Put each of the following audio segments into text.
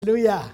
哈利路亚，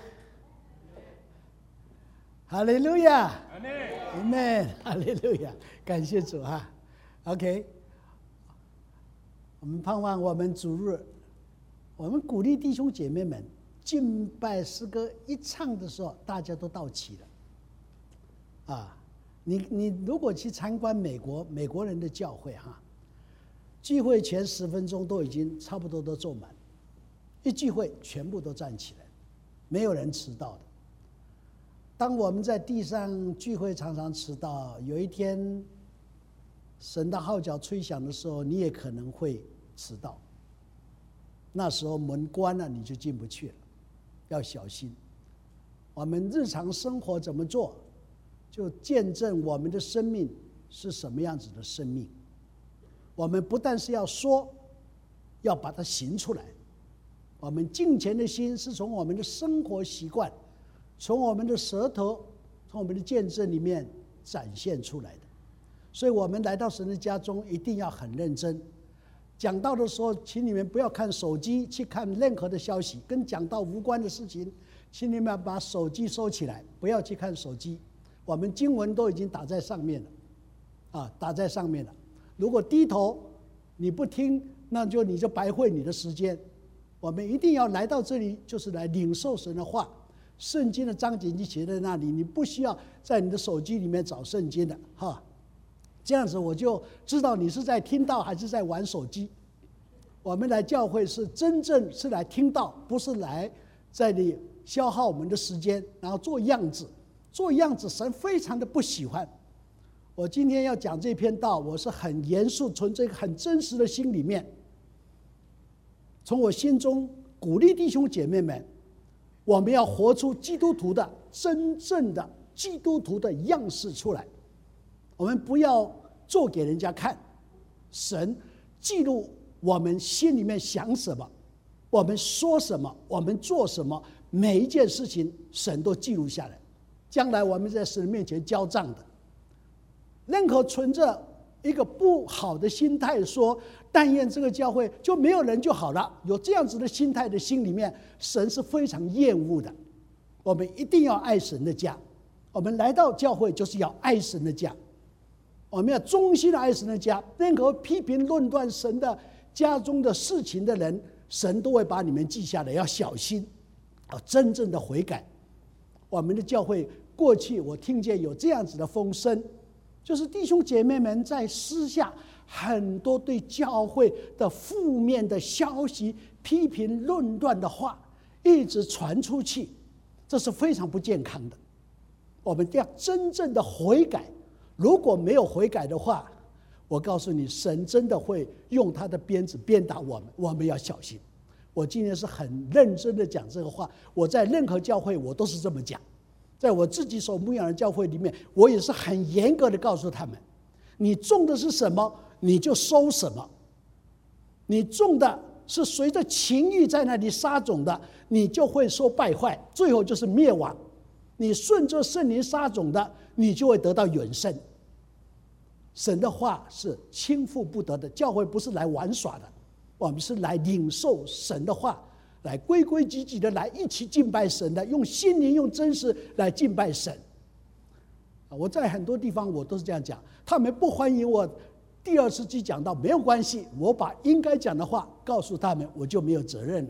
哈利路亚，阿门，哈利路亚，感谢主啊。OK， 我们盼望我们主日，我们鼓励弟兄姐妹们敬拜诗歌一唱的时候，大家都到齐了。啊，你如果去参观美国人的教会哈，聚会前10分钟都已经差不多都坐满，一聚会全部都站起来。没有人迟到的。当我们在地上聚会常常迟到，有一天神的号角吹响的时候，你也可能会迟到。那时候门关了，你就进不去了，要小心。我们日常生活怎么做，就见证我们的生命是什么样子的生命。我们不但是要说，要把它行出来。我们敬虔的心是从我们的生活习惯，从我们的舌头，从我们的见证里面展现出来的。所以我们来到神的家中，一定要很认真。讲道的时候，请你们不要看手机去看任何的消息，跟讲道无关的事情，请你们把手机收起来，不要去看手机。我们经文都已经打在上面了，打在上面了。如果低头你不听，那你就白费你的时间。我们一定要来到这里，就是来领受神的话。圣经的章节就写在那里，你不需要在你的手机里面找圣经的哈。这样子我就知道你是在听道还是在玩手机。我们来教会是真正是来听道，不是来在这里消耗我们的时间，然后做样子。做样子神非常的不喜欢。我今天要讲这篇道，我是很严肃，从这个很真实的心里面，从我心中鼓励弟兄姐妹们，我们要活出基督徒的真正的基督徒的样式出来。我们不要做给人家看，神记录我们心里面想什么，我们说什么，我们做什么，每一件事情神都记录下来，将来我们在神面前交账的。任何存着一个不好的心态说但愿这个教会就没有人就好了，有这样子的心态的心里面，神是非常厌恶的。我们一定要爱神的家，我们来到教会就是要爱神的家，我们要忠心的爱神的家。任何批评论断神的家中的事情的人，神都会把你们记下来，要小心，要真正的悔改。我们的教会过去我听见有这样子的风声，就是弟兄姐妹们在私下很多对教会的负面的消息、批评论断的话一直传出去，这是非常不健康的。我们要真正的悔改，如果没有悔改的话，我告诉你，神真的会用他的鞭子鞭打我们，我们要小心。我今天是很认真的讲这个话，我在任何教会我都是这么讲。在我自己所牧养的教会里面，我也是很严格的告诉他们，你种的是什么你就收什么。你种的是随着情欲在那里撒种的，你就会受败坏，最后就是灭亡。你顺着圣灵撒种的，你就会得到永生。神的话是轻负不得的，教会不是来玩耍的，我们是来领受神的话，来规规矩矩的来一起敬拜神的，用心灵用真实来敬拜神。我在很多地方我都是这样讲，他们不欢迎我第二次去讲道，没有关系，我把应该讲的话告诉他们，我就没有责任了。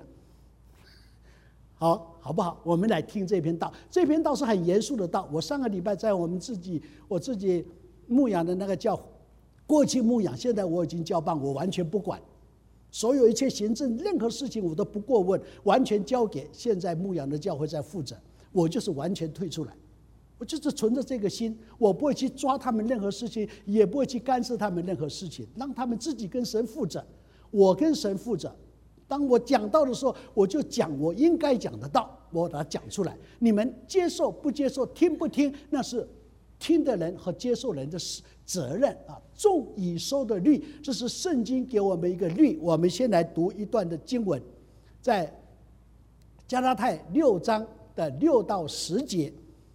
好不好？我们来听这篇道。这篇道是很严肃的道。我上个礼拜在我自己牧养的那个教，过去牧养，现在我已经交棒，我完全不管。所有一切行政任何事情我都不过问，完全交给现在牧养的教会在负责。我就是完全退出来，我就是存着这个心，我不会去抓他们任何事情，也不会去干涉他们任何事情，让他们自己跟神负责。我跟神负责。当我讲道的时候，我就讲我应该讲的道，我把它讲出来。你们接受不接受，听不听，那是听的人和接受人的责任啊。种以收的律，这是圣经给我们一个律。我们先来读一段的经文，在加拉太6章的6到10节，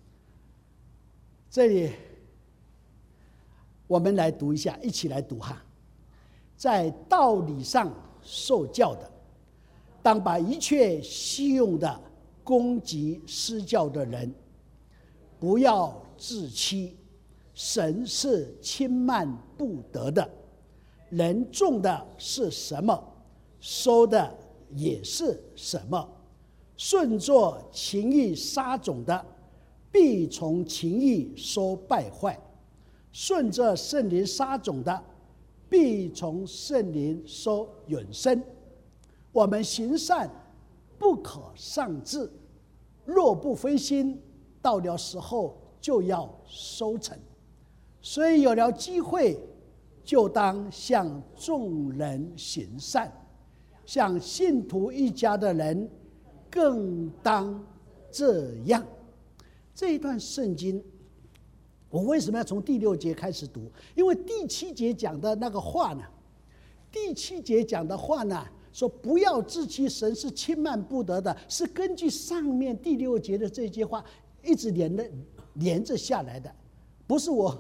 这里我们来读一下，一起来读哈。在道理上受教的，当把一切稀用的攻击施教的人，不要自欺，神是轻慢不得的。人种的是什么，收的也是什么。顺着情欲撒种的，必从情欲收败坏；顺着圣灵撒种的，必从圣灵收永生。我们行善不可丧志，若不分心，到了时候就要收成。所以有了机会，就当向众人行善，向信徒一家的人更当这样。这一段圣经，我为什么要从第6节开始读？因为第7节讲的那个话呢，说不要自欺，神是轻慢不得的，是根据上面第6节的这句话一直连着下来的，不是我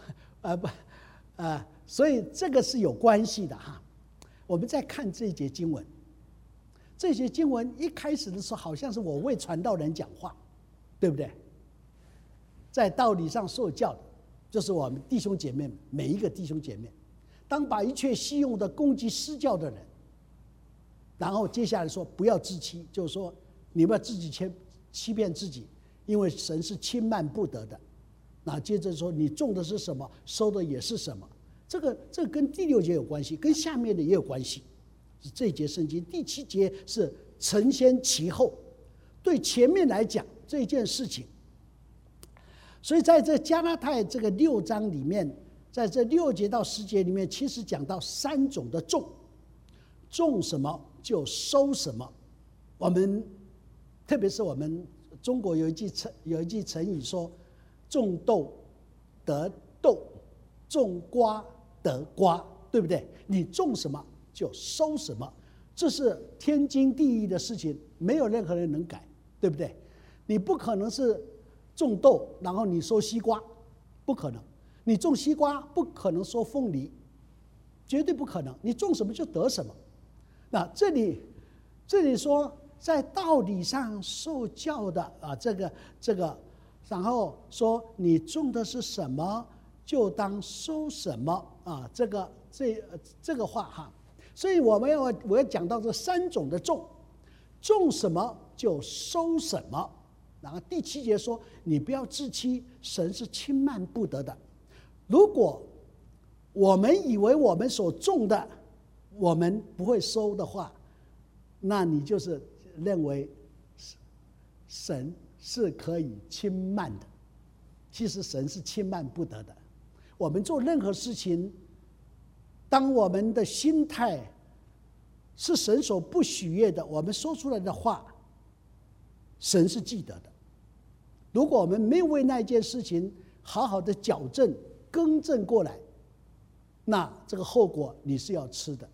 所以这个是有关系的哈。我们再看这一节经文，这些经文一开始的时候好像是我为传道人讲话，对不对？在道理上受教的就是我们弟兄姐妹，每一个弟兄姐妹，当把一切虚用的攻击施教的人，然后接下来说不要自欺，就是说你们要自己欺骗自己，因为神是轻慢不得的。那接着说你种的是什么，收的也是什么。这个跟第6节有关系，跟下面的也有关系。这一节圣经第7节是承先启后，对前面来讲这件事情。所以在这加拉太这个6章里面，在这6节到10节里面，其实讲到3种的种，种什么就收什么。我们特别是我们中国有一句成语说，种豆得豆，种瓜得瓜，对不对？你种什么就收什么，这是天经地义的事情，没有任何人能改，对不对？你不可能是种豆然后你收西瓜，不可能。你种西瓜不可能收凤梨，绝对不可能。你种什么就得什么。那这里说在道理上受教的这个，然后说你种的是什么就当收什么啊，这个话哈。所以我要讲到这3种的种什么就收什么。然后第7节说你不要自欺，神是轻慢不得的。如果我们以为我们所种的我们不会收的话，那你就是认为神是可以轻慢的。其实神是轻慢不得的。我们做任何事情，当我们的心态是神所不喜悦的，我们说出来的话神是记得的。如果我们没有为那件事情好好的矫正更正过来，那这个后果你是要吃的。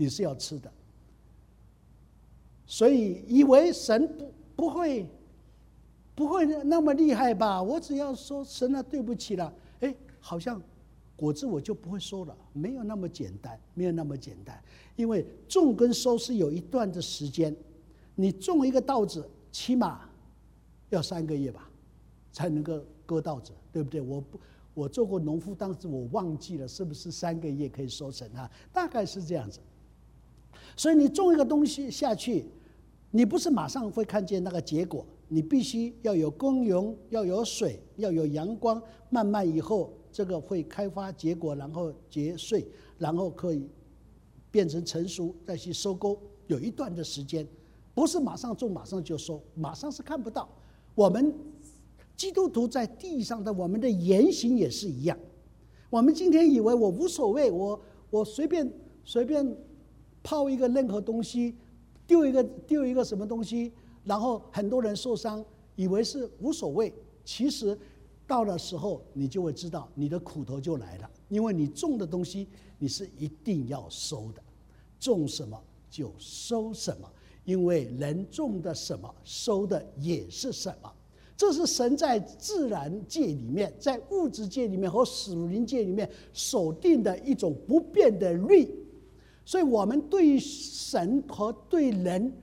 所以以为神不会那么厉害吧，我只要说神啊对不起了，好像果子我就不会收了，没有那么简单。因为种跟收是有一段的时间，你种一个稻子起码要3个月吧才能够割稻子，对不对？我做过农夫，当时我忘记了是不是3个月可以收成啊，大概是这样子。所以你种一个东西下去，你不是马上会看见那个结果，你必须要有耕耘，要有水，要有阳光，慢慢以后这个会开花结果，然后结穗，然后可以变成成熟，再去收购，有一段的时间，不是马上种马上就收，马上是看不到。我们基督徒在地上的我们的言行也是一样。我们今天以为我无所谓，我随便抛一个任何东西，丢一个什么东西，然后很多人受伤，以为是无所谓。其实到了时候你就会知道你的苦头就来了，因为你种的东西你是一定要收的，种什么就收什么，因为人种的什么收的也是什么。这是神在自然界里面，在物质界里面和属灵界里面守定的一种不变的律。所以我们对神和对人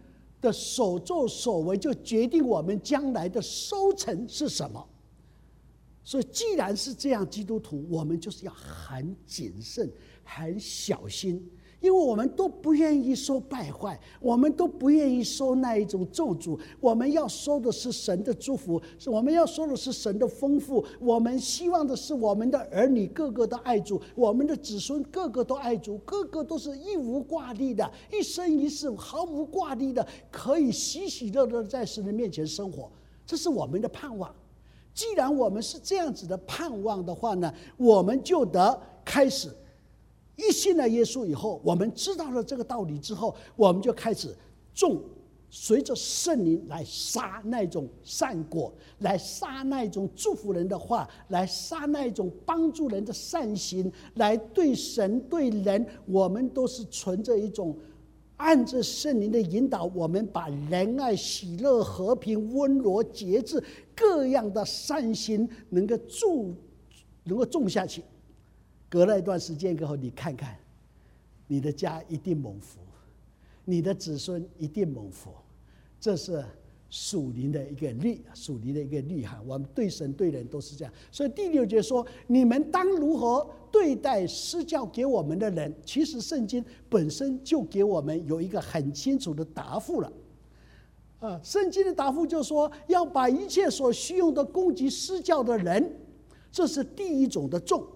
的所作所为，就决定我们将来的收成是什么。所以既然是这样，基督徒我们就是要很谨慎、很小心，因为我们都不愿意收败坏，我们都不愿意收那一种咒诅，我们要收的是神的祝福，我们要收的是神的丰富，我们希望的是我们的儿女个个都爱主，我们的子孙个个都爱主，个个都是一无挂虑的，一生一世毫无挂虑的，可以喜喜乐乐在神的面前生活，这是我们的盼望。既然我们是这样子的盼望的话呢，我们就得开始一信了耶稣以后，我们知道了这个道理之后，我们就开始随着圣灵来撒那种善果，来撒那种祝福人的话，来撒那种帮助人的善行，来对神对人，我们都是存着一种按着圣灵的引导，我们把仁爱、喜乐、和平、温柔、节制各样的善行能够种下去。隔了一段时间以后，你看看，你的家一定蒙福，你的子孙一定蒙福。这是属灵的一个律哈。我们对神对人都是这样。所以第6节说：你们当如何对待施教给我们的人？其实圣经本身就给我们有一个很清楚的答复了。圣经的答复就说，要把一切所需用的供给施教的人，这是第一种的重。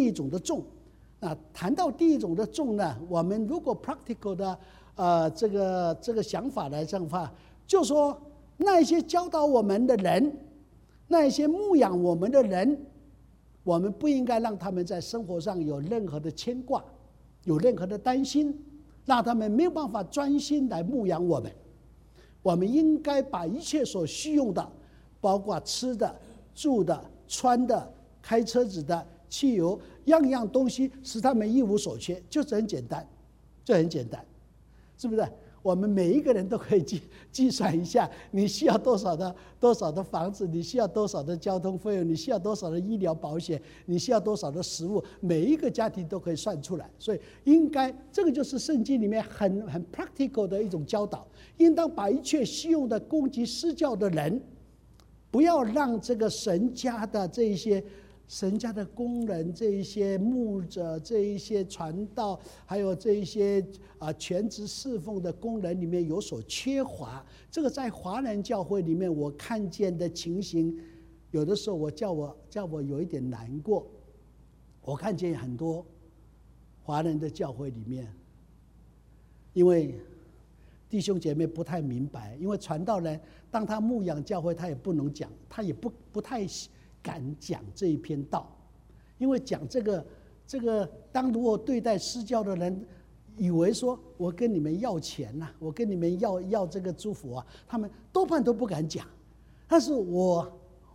谈到第一种的重呢，我们如果 practical 的这个想法来讲的话，就说那一些教导我们的人，那一些牧养我们的人，我们不应该让他们在生活上有任何的牵挂，有任何的担心，让他们没有办法专心来牧养我们。我们应该把一切所需用的，包括吃的、住的、穿的、开车子的、汽油，样样东西使他们一无所缺，就是很简单，是不是？我们每一个人都可以计算一下，你需要多少的房子，你需要多少的交通费用，你需要多少的医疗保险，你需要多少的食物，每一个家庭都可以算出来。所以应该这个就是圣经里面很 practical 的一种教导，应当把一切需用的供给施教的人，不要让这个神家的这一些神家的工人，这一些牧者，这一些传道，还有这一些全职侍奉的工人里面有所缺乏。这个在华人教会里面我看见的情形，有的时候我叫我有一点难过。我看见很多华人的教会里面，因为弟兄姐妹不太明白，因为传道人当他牧养教会，他也不能讲，他也不太敢讲这一篇道，因为讲这个当如果对待施教的人，以为说我跟你们要钱啊，我跟你们要这个祝福啊，他们多半都不敢讲。但是我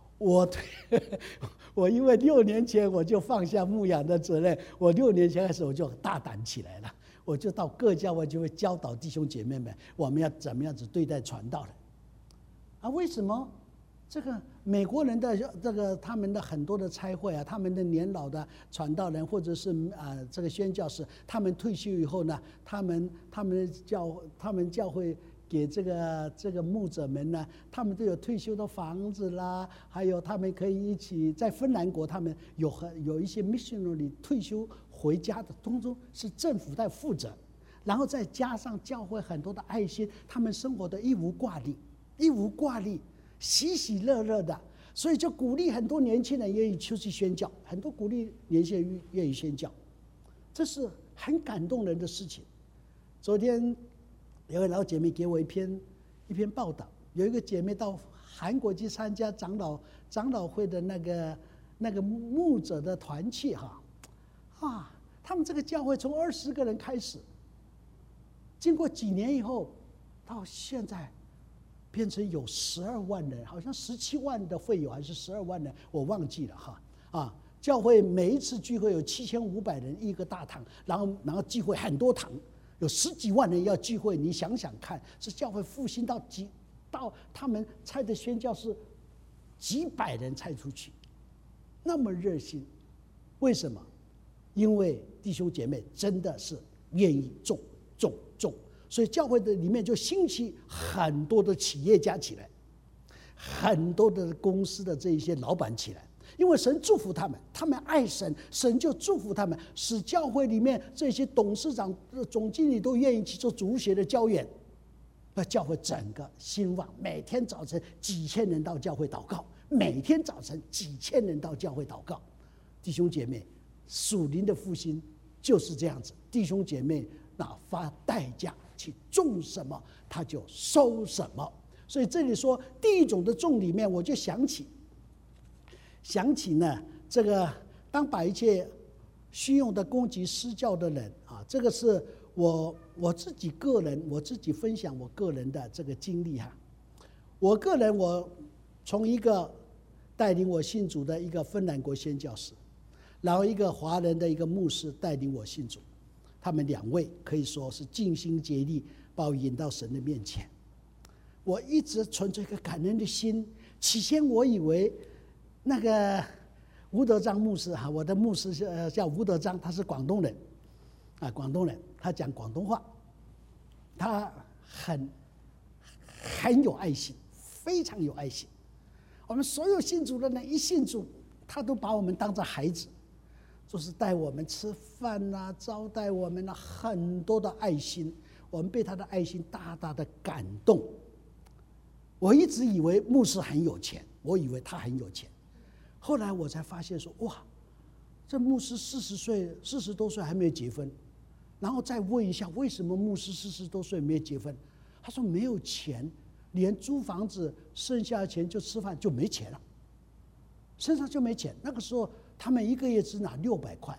因为6年前我就放下牧养的责任，我6年前开始我就大胆起来了，我就到各教会就会教导弟兄姐妹们，我们要怎么样子对待传道人。为什么？这个美国人的他们的很多的差会啊，他们的年老的传道人或者是这个宣教士，他们退休以后呢，他们教会给这个牧者们呢，他们都有退休的房子啦，还有他们可以一起在芬兰国，他们有一些 missionary 退休回家的，通通是政府在负责，然后再加上教会很多的爱心，他们生活的一无挂虑。喜喜乐乐的，所以就鼓励很多年轻人愿意出去宣教，很多鼓励年轻人愿意宣教，这是很感动人的事情。昨天有位老姐妹给我一篇报道，有一个姐妹到韩国去参加长老会的那个牧者的团契他们这个教会从20个人开始，经过几年以后，到现在变成有12万人，好像17万的会友还是12万人，我忘记了教会每一次聚会有7500人一个大堂，然后聚会很多堂，有10几万人要聚会，你想想看，这教会复兴到他们差的宣教是几百人差出去，那么热心，为什么？因为弟兄姐妹真的是愿意种。 所以教会的里面就兴起很多的企业家起来，很多的公司的这一些老板起来。因为神祝福他们，他们爱神，神就祝福他们，使教会里面这些董事长、总经理都愿意去做主学的教员，那教会整个兴旺。每天早晨几千人到教会祷告，每天早晨几千人到教会祷告。弟兄姐妹，属灵的复兴就是这样子。弟兄姐妹，那花代价去种什么，他就收什么。所以这里说第一种的种里面，我就想起呢，这个当把一切虚用的攻击施教的人啊，这个是我自己个人，我自己分享我个人的这个经历哈。我个人，我从一个带领我信主的一个芬兰国宣教士，然后一个华人的一个牧师带领我信主，他们两位可以说是尽心竭力把我引到神的面前。我一直存着一个感恩的心，起先我以为那个吴德章牧师哈，我的牧师叫吴德章，他是广东人，广东人，他讲广东话，他很有爱心，非常有爱心。我们所有信主的人一信主，他都把我们当作孩子，就是带我们吃饭啊，招待我们啊，很多的爱心，我们被他的爱心大大的感动。我一直以为牧师很有钱，我以为他很有钱。后来我才发现说，哇，这牧师40多岁还没有结婚，然后再问一下为什么牧师40多岁没有结婚，他说没有钱，连租房子剩下的钱就吃饭就没钱了，身上就没钱。那个时候他们一个月只拿600块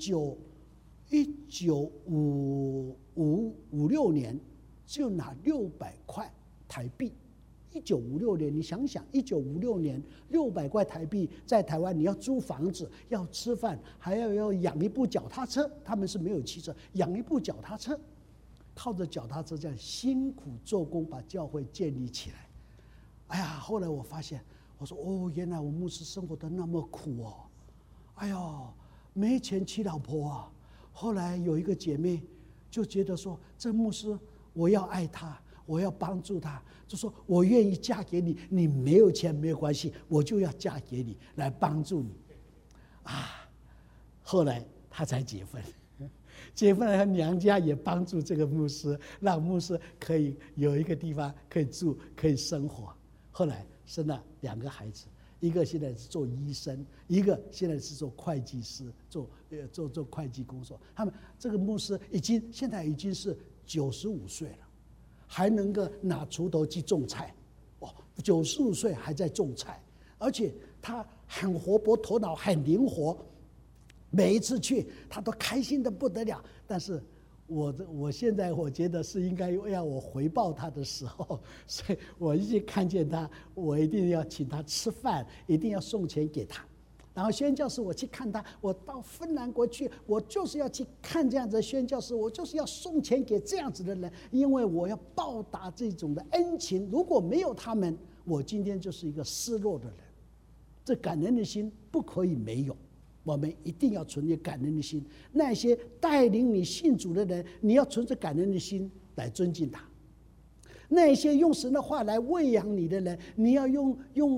，1956年就拿600块台币。1956年，你想想，1956年600块台币，在台湾你要租房子、要吃饭，还要养一部脚踏车，他们是没有汽车，养一部脚踏车，靠着脚踏车这样辛苦做工，把教会建立起来。哎呀，后来我发现，我说哦，原来我牧师生活得那么苦哦，哎呦，没钱娶老婆啊。后来有一个姐妹就觉得说，这牧师我要爱他，我要帮助他，就说我愿意嫁给你，你没有钱没有关系，我就要嫁给你来帮助你啊。后来他才结婚，结婚了，娘家也帮助这个牧师，让牧师可以有一个地方可以住，可以生活。后来生了2个孩子，一个现在是做医生，一个现在是做会计师，做会计工作。他们这个牧师现在已经是95岁了，还能够拿锄头去种菜，95岁还在种菜，而且他很活泼，头脑很灵活，每一次去他都开心得不得了。但是我现在我觉得是应该要我回报他的时候，所以我一看见他，我一定要请他吃饭，一定要送钱给他。然后宣教士我去看他，我到芬兰国去，我就是要去看这样子的宣教士，我就是要送钱给这样子的人，因为我要报答这种的恩情。如果没有他们，我今天就是一个失落的人。这感恩的心不可以没有，我们一定要存着感恩的心。那些带领你信主的人，你要存着感恩的心来尊敬他。那些用神的话来喂养你的人，你要用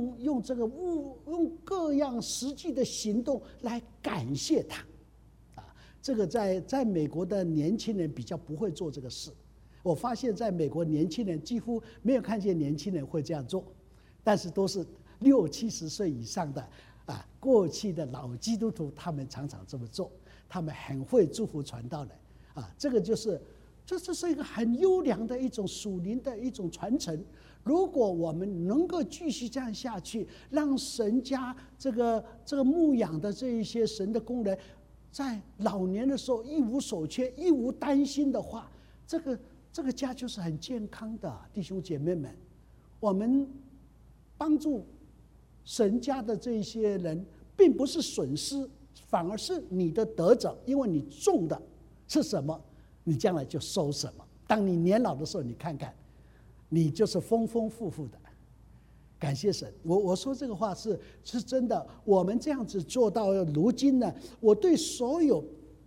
各样实际的行动来感谢他。这个在美国的年轻人比较不会做这个事。我发现在美国年轻人几乎没有看见年轻人会这样做，但是都是60、70岁以上的过去的老基督徒，他们常常这么做，他们很会祝福传道人这个这是一个很优良的一种属灵的一种传承。如果我们能够继续这样下去，让神家这个牧养的这一些神的工人，在老年的时候一无所缺、一无担心的话，这个家就是很健康的。弟兄姐妹们，我们帮助神家的这些人，并不是损失，反而是你的得着，因为你种的是什么，你将来就收什么。当你年老的时候，你看看，你就是丰丰富富的。感谢神，我说这个话是真的。我们这样子做到如今呢，我对所有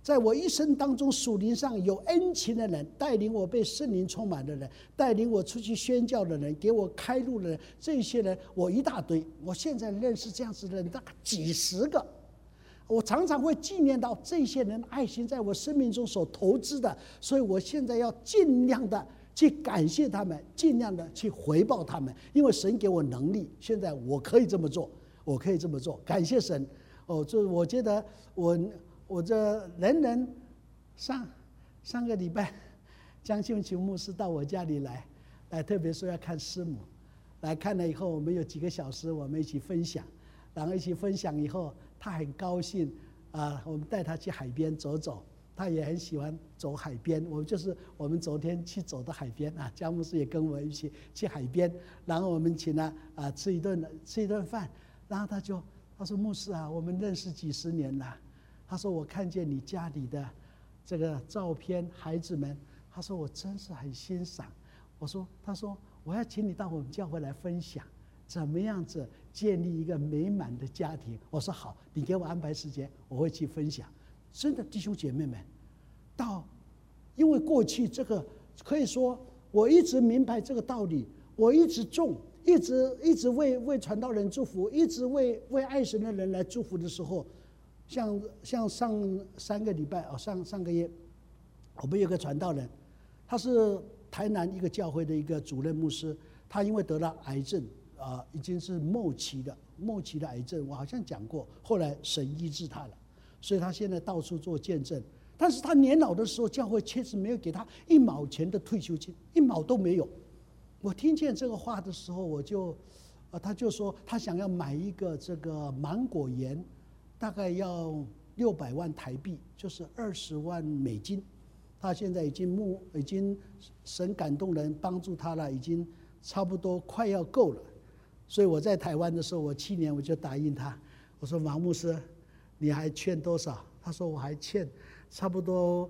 在我一生当中属灵上有恩情的人，带领我被圣灵充满的人，带领我出去宣教的人，给我开路的人，这些人我一大堆。我现在认识这样子的人大概几十个，我常常会纪念到这些人爱心在我生命中所投资的，所以我现在要尽量的去感谢他们，尽量的去回报他们，因为神给我能力，现在我可以这么做，我可以这么做，感谢神。就我觉得我这人上个礼拜，江秀琼牧师到我家里来，特别说要看师母，来看了以后，我们有几个小时，我们一起分享，然后一起分享以后，他很高兴我们带他去海边走走，他也很喜欢走海边。我们昨天去走的海边江牧师也跟我一起去海边，然后我们请他吃一顿饭，然后他说牧师我们认识几十年了。他说我看见你家里的这个照片，孩子们，他说我真是很欣赏。他说我要请你到我们教会来分享，怎么样子建立一个美满的家庭。我说好，你给我安排时间，我会去分享。真的弟兄姐妹们，因为过去这个可以说我一直明白这个道理，我一直一直为传道人祝福，一直为爱神的人来祝福的时候，像上个礼拜上个月，我们有个传道人，他是台南一个教会的一个主任牧师，他因为得了癌症已经是末期的癌症，我好像讲过，后来神医治他了，所以他现在到处做见证。但是他年老的时候，教会确实没有给他1毛钱的退休金，1毛都没有。我听见这个话的时候，他就说他想要买一个这个芒果园，大概要600万台币，就是20万美金。他现在已经神感动人帮助他了，已经差不多快要够了。所以我在台湾的时候，我去年我就答应他，我说王牧师，你还欠多少？他说我还欠差不多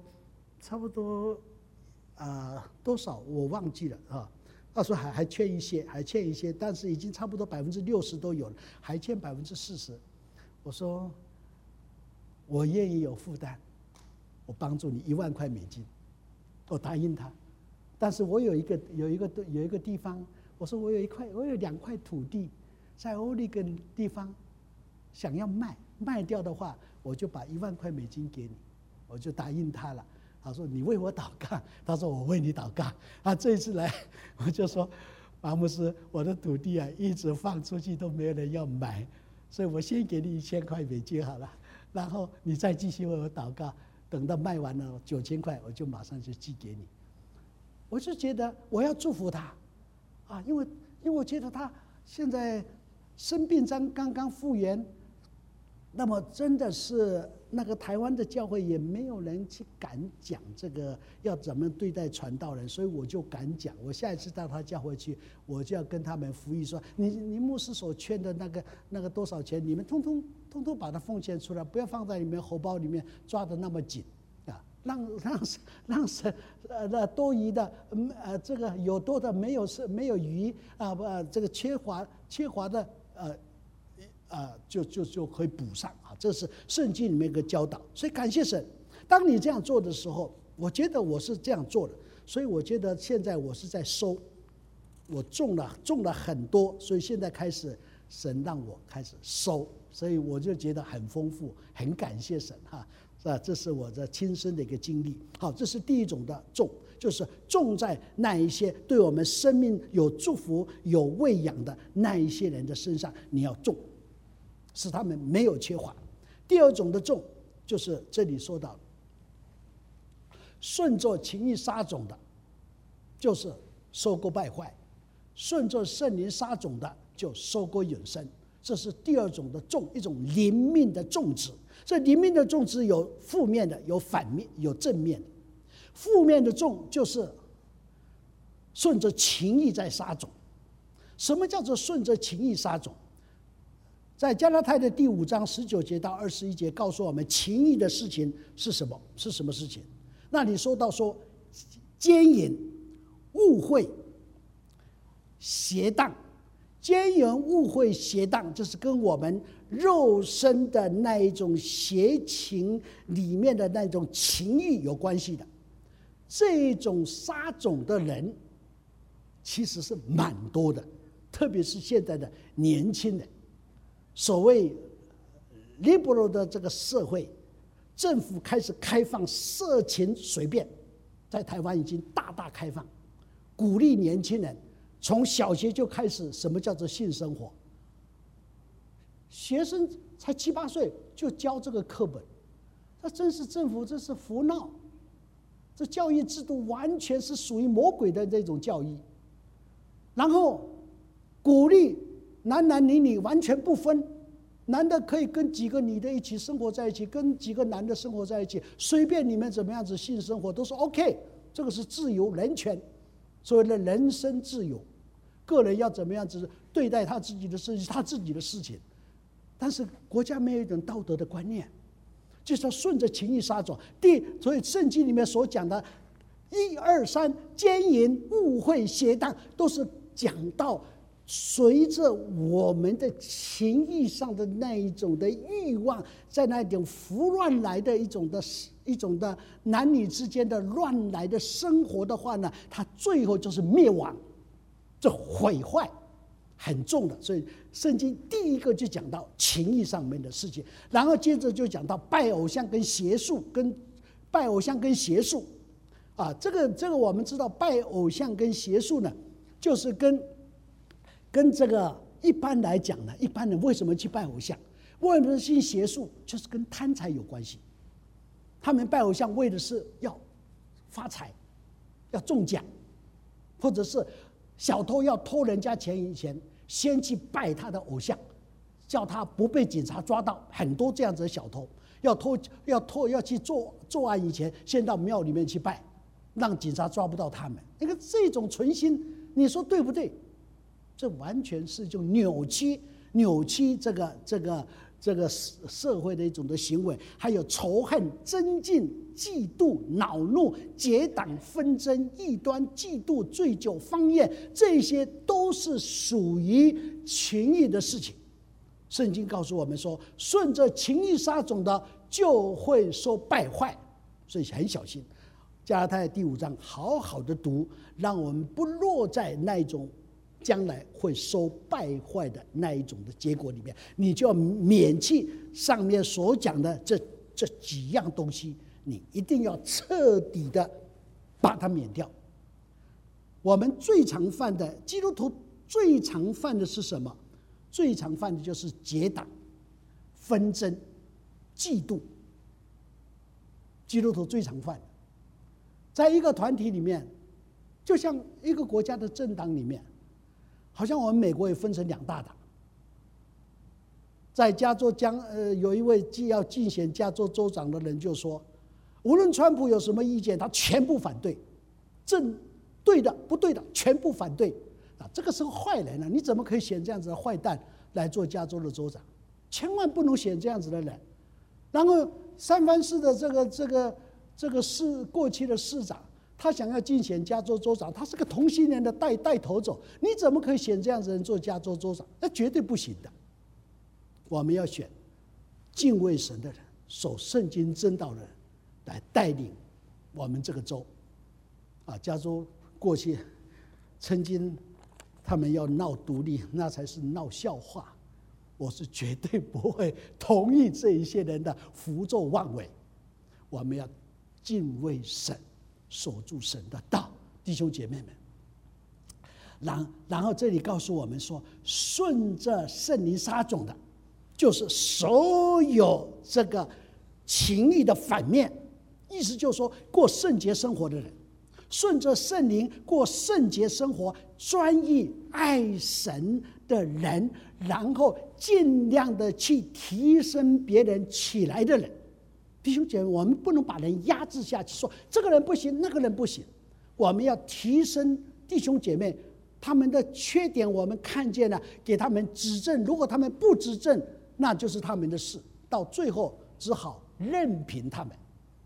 多少我忘记了他说还欠一些，但是已经差不多60%都有了，还欠40%。我说我愿意有负担，我帮助你1万块美金，我答应他。但是我有一个地方，我说我有2块土地在欧利根地方，想要卖掉的话，我就把1万块美金给你，我就答应他了。他说你为我祷告，他说我为你祷告。这一次来，我就说马牧师，我的土地一直放出去都没有人要买，所以我先给你1000块美金好了，然后你再继续为我祷告，等到卖完了9000块，我就马上就寄给你。我就觉得我要祝福他因为我觉得他现在生病刚刚复原，那么真的是那个台湾的教会也没有人去敢讲这个要怎么对待传道人，所以我就敢讲。我下一次到他教会去，我就要跟他们服役说，你牧师所缺的那个多少钱，你们通通把它奉献出来，不要放在你们荷包里面抓得那么紧让神多余的这个有多的没有余这个缺乏的就可以补上这是圣经里面一个教导。所以感谢神，当你这样做的时候，我觉得我是这样做的，所以我觉得现在我是在收，我种了很多，所以现在开始神让我开始收，所以我就觉得很丰富，很感谢神这是我的亲身的一个经历。好，这是第一种的种，就是种在那一些对我们生命有祝福有喂养的那一些人的身上，你要种，使他们没有缺乏。第二种的种，就是这里说到顺着情欲撒种的，就是收割败坏；顺着圣灵撒种的，就收割永生。这是第二种的种，一种灵命的种植。这灵命的种植有负面的，有反面，有正面的。负面的种就是顺着情欲在撒种。什么叫做顺着情欲撒种？在加拉太的第5章19节到21节告诉我们，情欲的事情是什么？是什么事情？那里说到说奸淫、误会、邪荡、 奸淫、污秽、邪荡，就是跟我们肉身的那一种邪情里面的那种情欲有关系的。这种撒种的人其实是蛮多的，特别是现在的年轻人。所谓 liberal 的这个社会，政府开始开放色情随便，在台湾已经大大开放，鼓励年轻人从小学就开始什么叫做性生活。学生才7、8岁就教这个课本，那真是政府这是胡闹。这教育制度完全是属于魔鬼的这种教育，然后鼓励男男女女完全不分，男的可以跟几个女的一起生活在一起，跟几个男的生活在一起，随便你们怎么样子性生活都是 OK， 这个是自由人权，所谓的人身自由，个人要怎么样子对待他自己的事情，他自己的事情。但是国家没有一种道德的观念，就是要顺着情欲撒种。所以圣经里面所讲的1、2、3，奸淫、污秽、邪荡，都是讲到随着我们的情欲上的那一种的欲望，在那种胡乱来的一种的男女之间的乱来的生活的话呢，它最后就是灭亡，这毁坏很重的。所以圣经第一个就讲到情欲上面的事情，然后接着就讲到拜偶像跟邪术，啊，这个我们知道，拜偶像跟邪术呢，就是跟这个一般来讲呢，一般人为什么去拜偶像？为什么信邪术？就是跟贪财有关系。他们拜偶像为的是要发财，要中奖，或者是小偷要偷人家钱以前，先去拜他的偶像，叫他不被警察抓到。很多这样子的小偷要去作案以前，先到庙里面去拜，让警察抓不到他们。你看这种存心，你说对不对？这完全是就扭曲这个社会的一种的行为，还有仇恨、增进、嫉妒、恼怒、结党纷争、异端、嫉妒、醉酒、方言，这些都是属于情欲的事情。圣经告诉我们说，顺着情欲撒种的，就会受败坏，所以很小心。加拉太第5章好好的读，让我们不落在那一种将来会受败坏的那一种的结果里面，你就要免去上面所讲的这几样东西，你一定要彻底的把它免掉。我们最常犯的，基督徒最常犯的是什么？最常犯的就是结党、纷争、嫉妒。基督徒最常犯的，在一个团体里面，就像一个国家的政党里面，好像我们美国也分成2大党。在加州有一位既要竞选加州州长的人就说，无论川普有什么意见，他全部反对，对的不对的全部反对。这个是个坏人啊，你怎么可以选这样子的坏蛋来做加州的州长？千万不能选这样子的人。然后三藩市的这个过去的市长，他想要竞选加州州长，他是个同性恋的带头走，你怎么可以选这样子的人做加州州长？那绝对不行的。我们要选敬畏神的人，守圣经真道的人来带领我们这个州。加州过去曾经他们要闹独立，那才是闹笑话。我是绝对不会同意这一些人的胡作妄为。我们要敬畏神，守住神的道，弟兄姐妹们。然后这里告诉我们说，顺着圣灵撒种的，就是所有这个情欲的反面，意思就是说过圣洁生活的人，顺着圣灵过圣洁生活、专一爱神的人，然后尽量的去提升别人起来的人。弟兄姐妹，我们不能把人压制下去，说这个人不行，那个人不行。我们要提升弟兄姐妹他们的缺点，我们看见了，给他们指正。如果他们不指正，那就是他们的事，到最后只好任凭他们。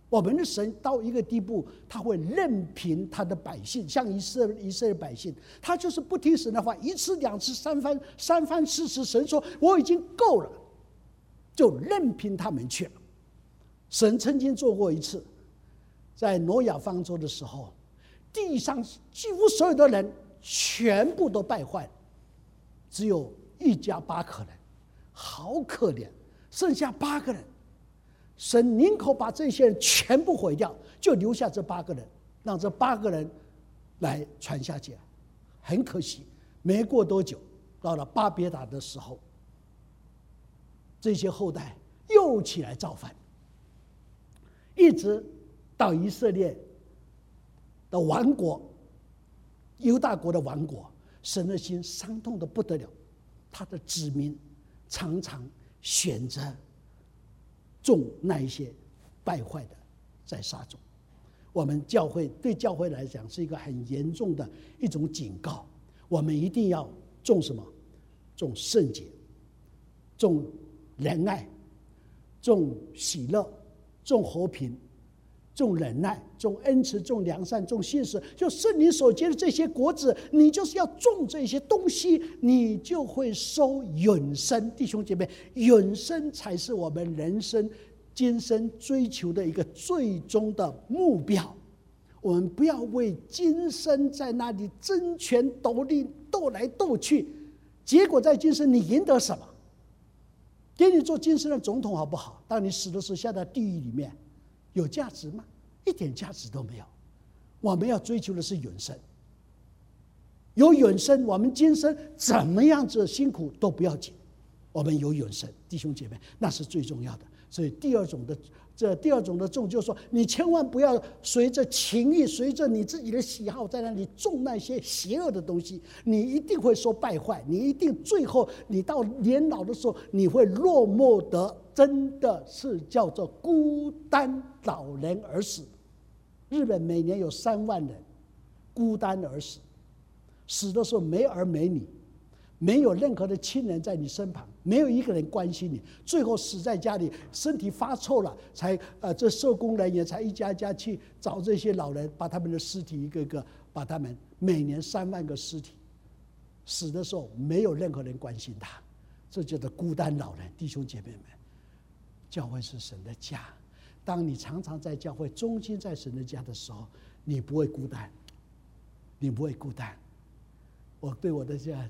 我们的神到一个地步，他会任凭他的百姓，像以色列百姓，他就是不听神的话，一次两次三番四次，神说我已经够了，就任凭他们去了。神曾经做过一次，在挪亚方舟的时候，地上几乎所有的人全部都败坏了，只有一家8口人，好可怜，剩下8个人。神宁可把这些人全部毁掉，就留下这8个人，让这8个人来传下去。很可惜，没过多久，到了巴别塔的时候，这些后代又起来造反，一直到以色列的亡国，犹大国的亡国，神的心伤痛的不得了，他的子民常常选择种那一些败坏的在撒种。我们教会对教会来讲是一个很严重的一种警告，我们一定要种什么？种圣洁，种仁爱，种喜乐，种和平，种忍耐，种恩慈，种良善，种信实，就圣灵所结的这些果子，你就是要种这些东西，你就会收永生。弟兄姐妹，永生才是我们人生今生追求的一个最终的目标。我们不要为今生在那里争权夺利，斗来斗去，结果在今生你赢得什么？给你做今生的总统好不好？当你死的时候下到地狱里面，有价值吗？一点价值都没有。我们要追求的是永生，有永生，我们今生怎么样子辛苦都不要紧，我们有永生，弟兄姐妹，那是最重要的。所以第二种的种，就是说，你千万不要随着情欲，随着你自己的喜好，在那里种那些邪恶的东西，你一定会受败坏，你一定最后你到年老的时候，你会落寞得真的是叫做孤单老人而死。日本每年有3万人孤单而死，死的时候没儿没女，没有任何的亲人在你身旁，没有一个人关心你，最后死在家里，身体发臭了，才这社工人员才一家家去找这些老人，把他们的尸体一个一个，把他们每年3万个尸体，死的时候没有任何人关心他，这叫做孤单老人。弟兄姐妹们，教会是神的家，当你常常在教会忠心在神的家的时候，你不会孤单，你不会孤单。我对我的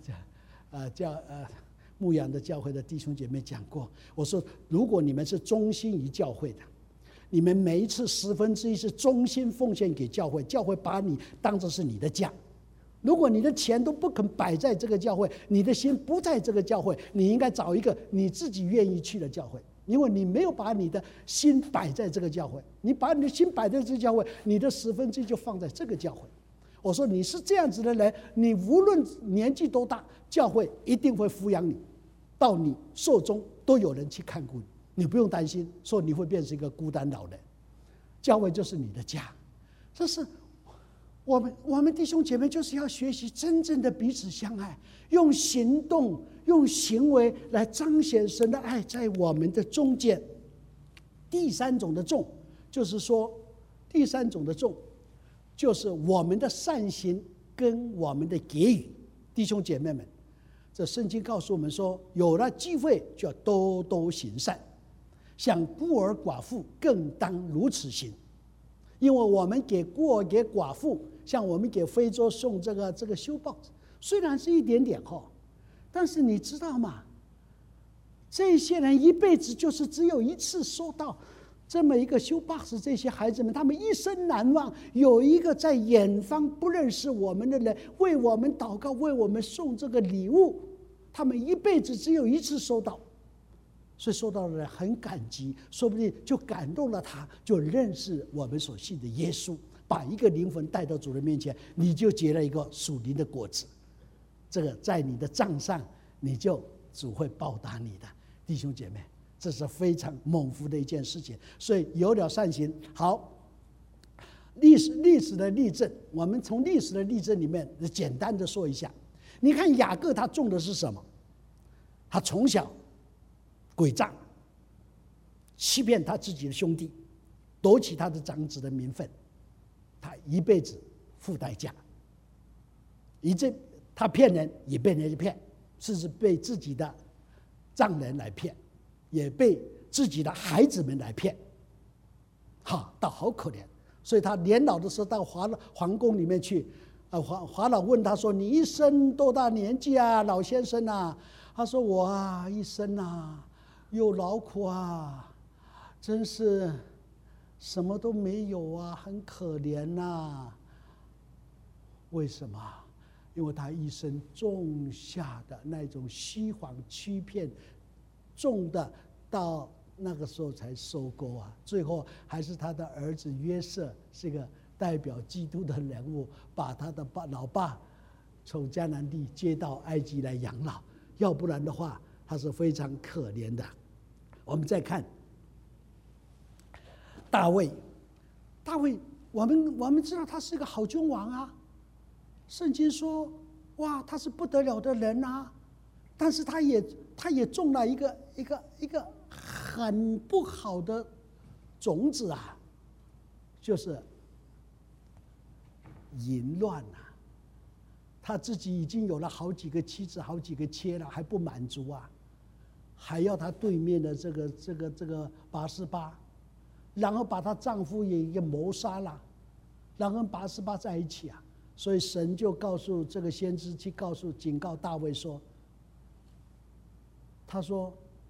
牧养的教会的弟兄姐妹讲过，我说如果你们是忠心于教会的，你们每一次1/10是忠心奉献给教会，教会把你当作是你的家。如果你的钱都不肯摆在这个教会，你的心不在这个教会，你应该找一个你自己愿意去的教会，因为你没有把你的心摆在这个教会，你把你的心摆在这个教会，你的1/10就放在这个教会。我说你是这样子的人，你无论年纪多大，教会一定会抚养你，到你寿终都有人去看顾你，你不用担心说你会变成一个孤单老人。教会就是你的家，这是我们弟兄姐妹就是要学习真正的彼此相爱，用行动用行为来彰显神的爱在我们的中间。第三种的种，就是说第三种的种就是我们的善行跟我们的给予。弟兄姐妹们，这圣经告诉我们说，有了机会就要多多行善，像孤儿寡妇更当如此行。因为我们给孤儿给寡妇，像我们给非洲送这个修报纸，虽然是一点点但是你知道吗？这些人一辈子就是只有一次收到这么一个修box，这些孩子们他们一生难忘，有一个在远方不认识我们的人为我们祷告，为我们送这个礼物，他们一辈子只有一次收到，所以收到的人很感激，说不定就感动了他，就认识我们所信的耶稣，把一个灵魂带到主人面前，你就结了一个属灵的果子，这个在你的账上，你就主会报答你的。弟兄姐妹，这是非常猛福的一件事情。所以有了善行，好，历史的例证，我们从历史的例证里面简单的说一下。你看雅各他种的是什么？他从小诡诈，欺骗他自己的兄弟， 夺取他的长子的名分，他一辈子付代价。他骗人也被人家骗，甚至被自己的丈人来骗，也被自己的孩子们来骗，倒好可怜。所以他年老的时候到皇宫里面去，法老问他说：“你一生多大年纪啊，老先生啊？”他说：“我啊，一生啊，又劳苦啊，真是什么都没有啊，很可怜呐。”为什么？因为他一生种下的那种虚谎欺骗，种的到那个时候才收割啊。最后还是他的儿子约瑟是个代表基督的人物，把他的老爸从迦南地接到埃及来养老，要不然的话他是非常可怜的。我们再看大卫，我们知道他是一个好君王啊。圣经说，哇，他是不得了的人啊，但是他也种了一个很不好的种子啊，就是淫乱啊。他自己已经有了好几个妻子，好几个妾了，还不满足啊，还要他对面的这个拔示巴，然后把她丈夫也谋杀了，然后跟拔示巴在一起啊。所以神就告诉这个先知去警告大卫说，他说：“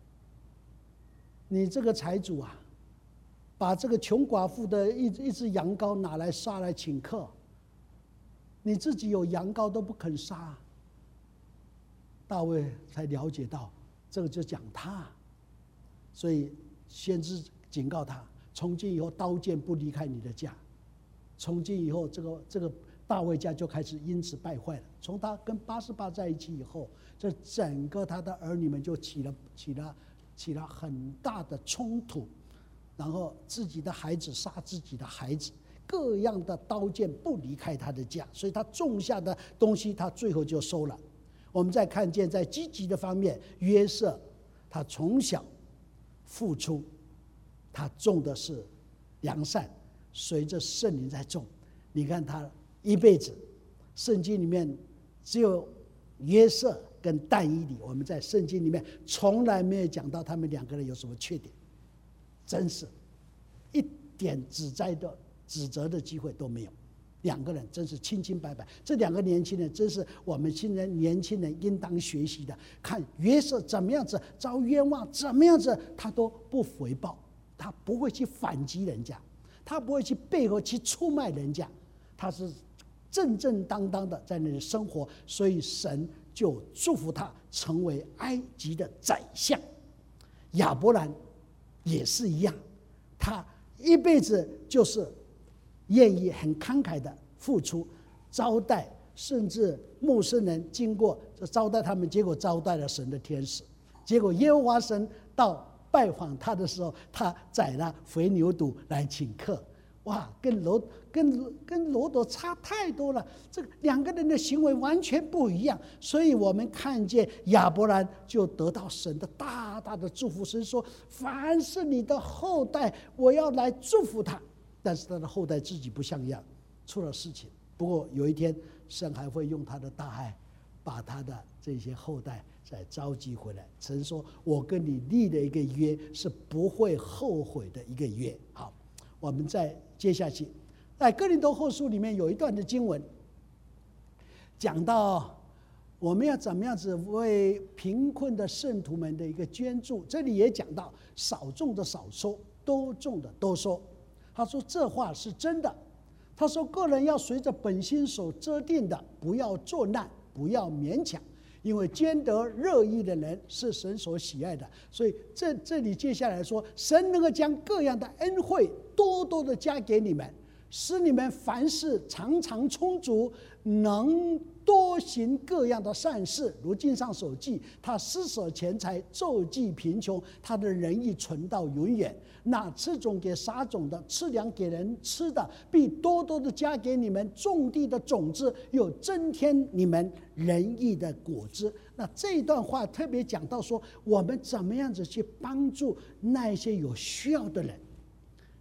你这个财主啊，把这个穷寡妇的一只羊羔拿来杀来请客，你自己有羊羔都不肯杀。”大卫才了解到这个就讲他，所以先知警告他：从今以后刀剑不离开你的家。从今以后，这个大卫家就开始因此败坏了。从他跟拔示巴在一起以后，这整个他的儿女们就起了很大的冲突，然后自己的孩子杀自己的孩子，各样的刀剑不离开他的家，所以他种下的东西，他最后就收了。我们再看见在积极的方面，约瑟他从小付出，他种的是良善，随着圣灵在种。你看他一辈子，圣经里面只有约瑟跟但以理，我们在圣经里面从来没有讲到他们两个人有什么缺点，真是一点指责的机会都没有。两个人真是清清白白，这两个年轻人真是我们年轻人应当学习的。看约瑟怎么样子遭冤枉，怎么样子他都不回报，他不会去反击人家，他不会去背后去出卖人家，他是正正当当的在那里生活，所以神就祝福他成为埃及的宰相。亚伯兰也是一样，他一辈子就是愿意很慷慨的付出，招待，甚至陌生人经过招待他们，结果招待了神的天使，结果耶和华神到拜访他的时候，他宰了肥牛犊来请客。哇，跟罗德差太多了，这两个人的行为完全不一样。所以我们看见亚伯兰就得到神的大大的祝福。神说：“凡是你的后代，我要来祝福他。”但是他的后代自己不像样，出了事情。不过有一天，神还会用他的大爱，把他的这些后代再召集回来。神说：“我跟你立的一个约，是不会后悔的一个约。”好，我们再接下去，在哥林多后书里面有一段的经文，讲到我们要怎么样子为贫困的圣徒们的一个捐助。这里也讲到，少种的少收，多种的多收。他说这话是真的。他说个人要随着本心所择定的，不要作难，不要勉强，因为兼得乐意的人是神所喜爱的。所以这里接下来说，神能够将各样的恩惠多多的加给你们，使你们凡事常常充足，能多行各样的善事。如经上所记，他施舍钱财，周济贫穷，他的仁义存到永远。那赐种给撒种的，赐粮给人吃的，必多多的加给你们种地的种子，又增添你们仁义的果子。那这一段话特别讲到说，我们怎么样子去帮助那些有需要的人。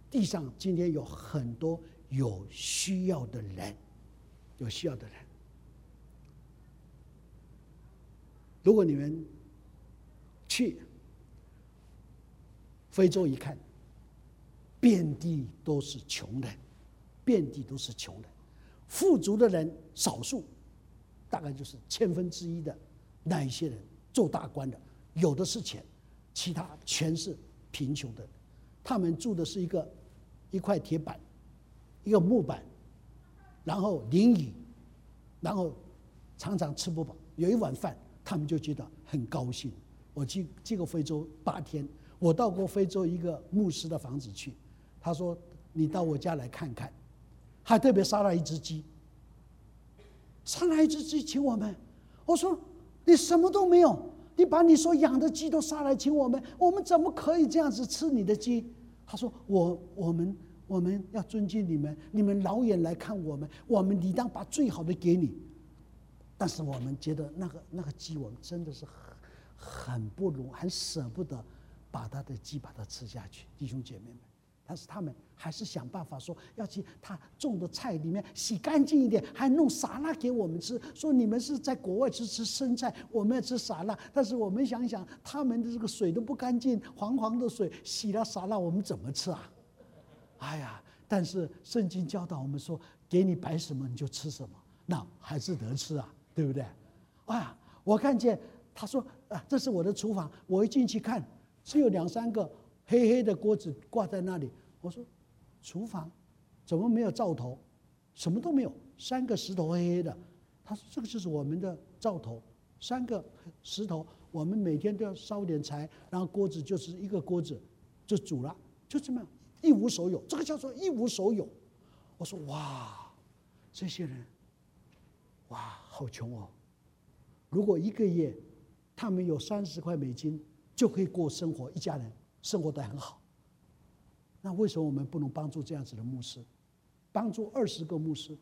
地上今天有很多有需要的人，有需要的人。如果你们去非洲一看，遍地都是穷人，遍地都是穷人，富足的人少数，大概就是1/1000的那一些人，做大官的，有的是钱，其他全是贫穷的人。他们住的是一块铁板，一个木板，然后淋雨，然后常常吃不饱，有一碗饭，他们就觉得很高兴。我去过非洲8天，我到过非洲一个牧师的房子去，他说你到我家来看看，还特别杀了一只鸡，杀了一只鸡请我们。我说你什么都没有，你把你所养的鸡都杀来请我们，我们怎么可以这样子吃你的鸡？他说我们要尊敬你们，你们老远来看我们，我们理当把最好的给你。但是我们觉得那个鸡，我们真的是很不容，很舍不得把他的鸡把它吃下去，弟兄姐妹们。但是他们还是想办法说要去他种的菜里面洗干净一点，还弄沙拉给我们吃，说你们是在国外吃生菜，我们要吃沙拉。但是我们想想，他们的这个水都不干净，黄黄的水洗了沙拉，我们怎么吃啊？哎呀！但是圣经教导我们说，给你摆什么你就吃什么，那还是得吃啊，对不对？啊，我看见他说啊，这是我的厨房，我一进去看，只有2、3个黑黑的锅子挂在那里。我说厨房怎么没有灶头？什么都没有，3个石头黑黑的。他说这个就是我们的灶头，3个石头，我们每天都要烧点柴，然后锅子就是一个锅子就煮了，就这么样，一无所有。这个叫做一无所有。我说哇，这些人哇好穷哦。如果1个月他们有30块美金就可以过生活，一家人生活得很好。那为什么我们不能帮助这样子的牧师？帮助20个牧师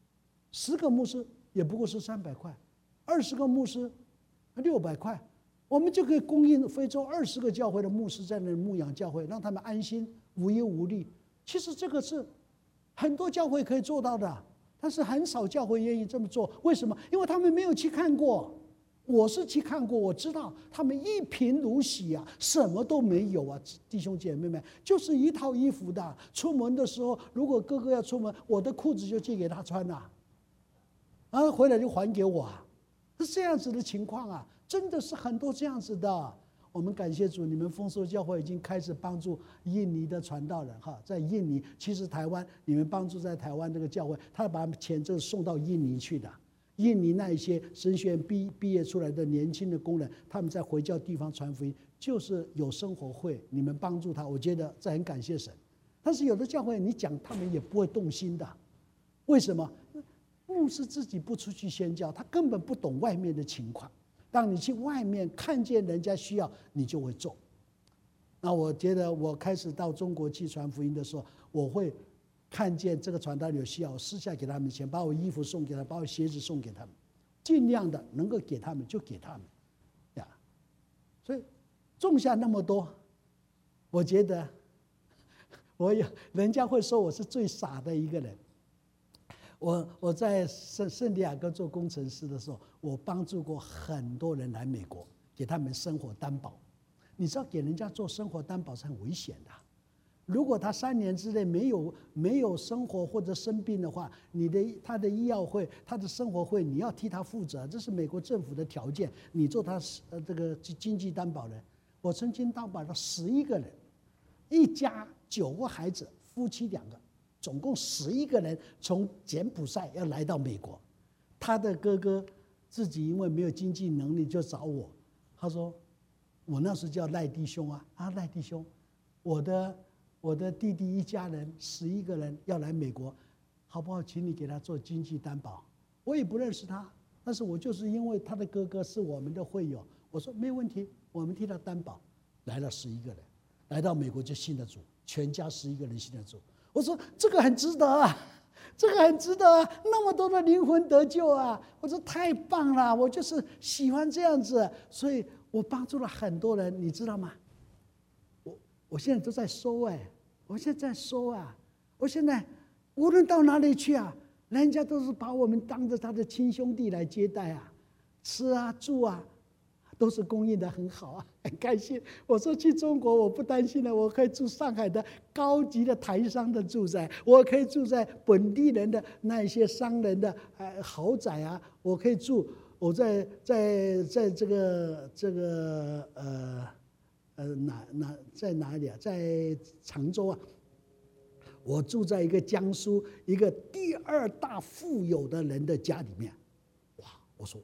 ，10个牧师也不过是300块，20个牧师600块，我们就可以供应非洲20个教会的牧师在那里牧养教会，让他们安心无忧无虑。其实这个是很多教会可以做到的，但是很少教会愿意这么做。为什么？因为他们没有去看过。我是去看过，我知道他们一贫如洗啊，什么都没有啊，弟兄姐妹们，就是一套衣服的。出门的时候，如果哥哥要出门，我的裤子就借给他穿了，然后回来就还给我啊，是这样子的情况啊，真的是很多这样子的。我们感谢主，你们丰收教会已经开始帮助印尼的传道人哈，在印尼，其实台湾你们帮助在台湾这个教会，他把钱就送到印尼去的。印尼那一些神学院毕业出来的年轻的工人，他们在回教地方传福音，就是有生活会，你们帮助他，我觉得这很感谢神。但是有的教会你讲，他们也不会动心的。为什么？牧师自己不出去宣教，他根本不懂外面的情况。当你去外面看见人家需要，你就会做。那我觉得我开始到中国去传福音的时候，我会看见这个传道有需要，私下给他们钱，把我衣服送给他，把我鞋子送给他们，尽量的能够给他们就给他们，呀。所以种下那么多，我觉得人家会说我是最傻的一个人。我在圣地亚哥做工程师的时候，我帮助过很多人来美国，给他们生活担保。你知道给人家做生活担保是很危险的。如果他3年之内没有生活或者生病的话，他的医药费、他的生活费，你要替他负责，这是美国政府的条件。你做他这个经济担保人，我曾经担保了11个人，一家9个孩子，夫妻2个，总共11个人从柬埔寨要来到美国。他的哥哥自己因为没有经济能力就找我，他说我那时叫赖弟兄啊，赖弟兄，我的弟弟一家人11个人要来美国，好不好？请你给他做经济担保。我也不认识他，但是我就是因为他的哥哥是我们的会友，我说没问题，我们替他担保。来了11个人，来到美国就信了主，全家11个人信了主。我说这个很值得啊，这个很值得啊，那么多的灵魂得救啊！我说太棒了，我就是喜欢这样子，所以我帮助了很多人，你知道吗？我现在都在收我现在说啊，我现在无论到哪里去啊，人家都是把我们当着他的亲兄弟来接待啊，吃啊住啊，都是供应的很好啊，很开心。我说去中国我不担心了，我可以住上海的高级的台商的住宅，我可以住在本地人的那一些商人的豪宅啊，我可以住，我在这个在哪里啊？在常州啊，我住在一个江苏一个第2大富有的人的家里面，哇！我说，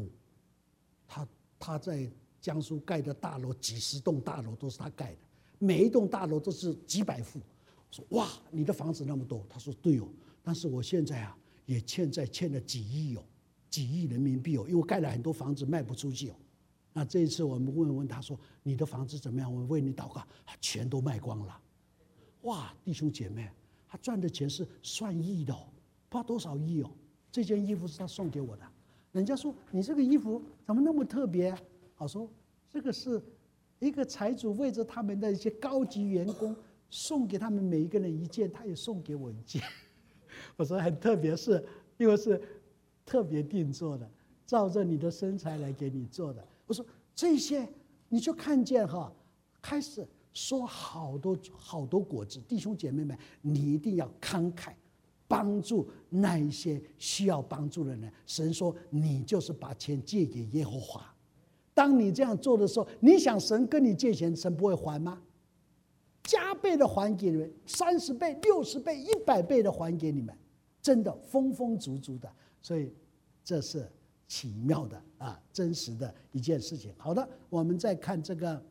他在江苏盖的大楼，几10栋大楼都是他盖的，每一栋大楼都是几百户。我说哇，你的房子那么多？他说对哦，但是我现在啊也欠了几亿哦，几亿人民币哦，因为我盖了很多房子卖不出去哦。那这一次我们问他说你的房子怎么样？我为你祷告，全都卖光了。哇，弟兄姐妹，他赚的钱是算亿的哦，不知道多少亿哦。这件衣服是他送给我的。人家说你这个衣服怎么那么特别？我说这个是一个财主为着他们的一些高级员工送给他们每一个人一件，他也送给我一件。我说很特别，是因为是特别定做的，照着你的身材来给你做的。我说这些你就看见哈，开始说好多果子。弟兄姐妹们，你一定要慷慨。帮助那一些需要帮助的人，神说你就是把钱借给耶和华。当你这样做的时候，你想神跟你借钱，神不会还吗？加倍的还给你们，30倍、60倍、100倍的还给你们，真的丰丰足足的。所以这是奇妙的真实的一件事情。好的，我们再看这个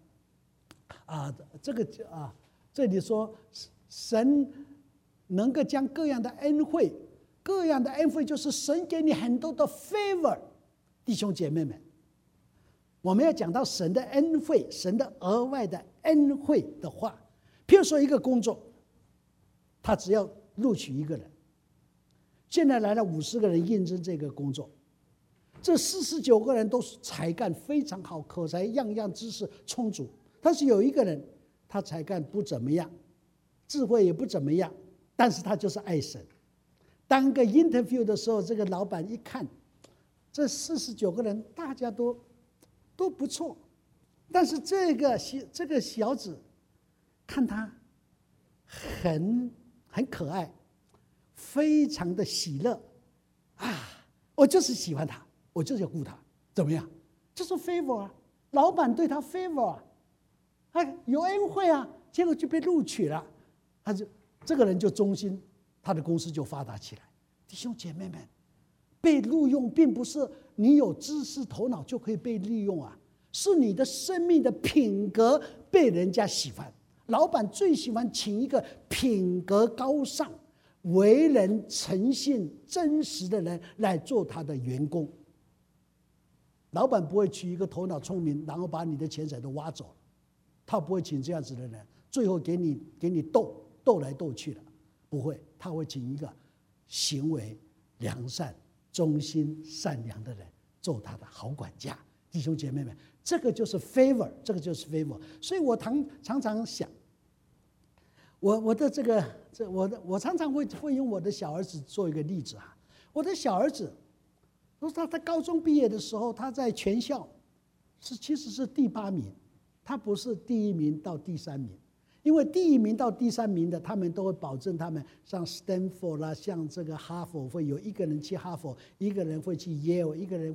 这里说神能够将各样的恩惠就是神给你很多的 favor。 弟兄姐妹们，我们要讲到神的恩惠，神的额外的恩惠的话，譬如说一个工作，他只要录取一个人，现在来了50个人应征这个工作，这49个人都是才干非常好，口才样样知识充足，但是有一个人他才干不怎么样，智慧也不怎么样，但是他就是爱神。当个 interview 的时候，这个老板一看，这49个人大家都不错，但是这个小子看他很可爱，非常的喜乐我就是喜欢他，我就是要顾他，怎么样？就是 favor 啊，老板对他 favor 有恩惠啊，结果就被录取了，这个人就忠心，他的公司就发达起来。弟兄姐妹们，被录用并不是你有知识头脑就可以被利用是你的生命的品格被人家喜欢。老板最喜欢请一个品格高尚、为人诚信真实的人来做他的员工。老板不会娶一个头脑聪明然后把你的钱财都挖走了，他不会请这样子的人，最后给你斗来斗去的，不会，他会请一个行为良善、忠心善良的人做他的好管家。弟兄姐妹们，这个就是 favor， 这个就是 favor。所以我常常想，我常常会用我的小儿子做一个例子我的小儿子，他高中毕业的时候，他在全校其实是第8名，他不是第1名到第3名。因为第1名到第3名的，他们都会保证他们像 Stanford 啦，像这个哈佛会有1个人去哈佛，1个人会去 Yale，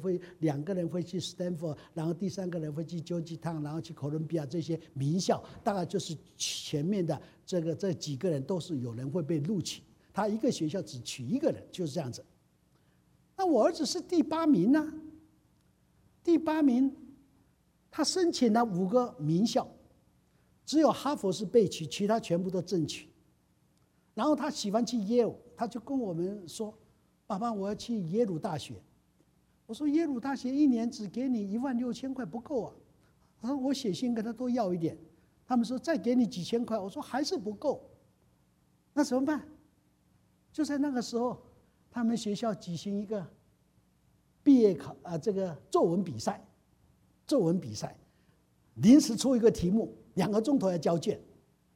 2个人会去 Stanford， 然后第3个人会去 Georgetown， 然后去哥伦比亚这些名校，大概就是前面的这几个人都是有人会被录取。他一个学校只取1个人，就是这样子。那我儿子是第8名呢，第8名，他申请了5个名校。只有哈佛是被取，其他全部都正取。然后他喜欢去耶鲁，他就跟我们说：“爸爸，我要去耶鲁大学。”我说：“耶鲁大学1年只给你16000块，不够啊。”他说：“我写信跟他多要一点。”他们说：“再给你几千块。”我说：“还是不够。”那怎么办？就在那个时候，他们学校举行一个毕业这个作文比赛，临时出一个题目。2个钟头要交卷，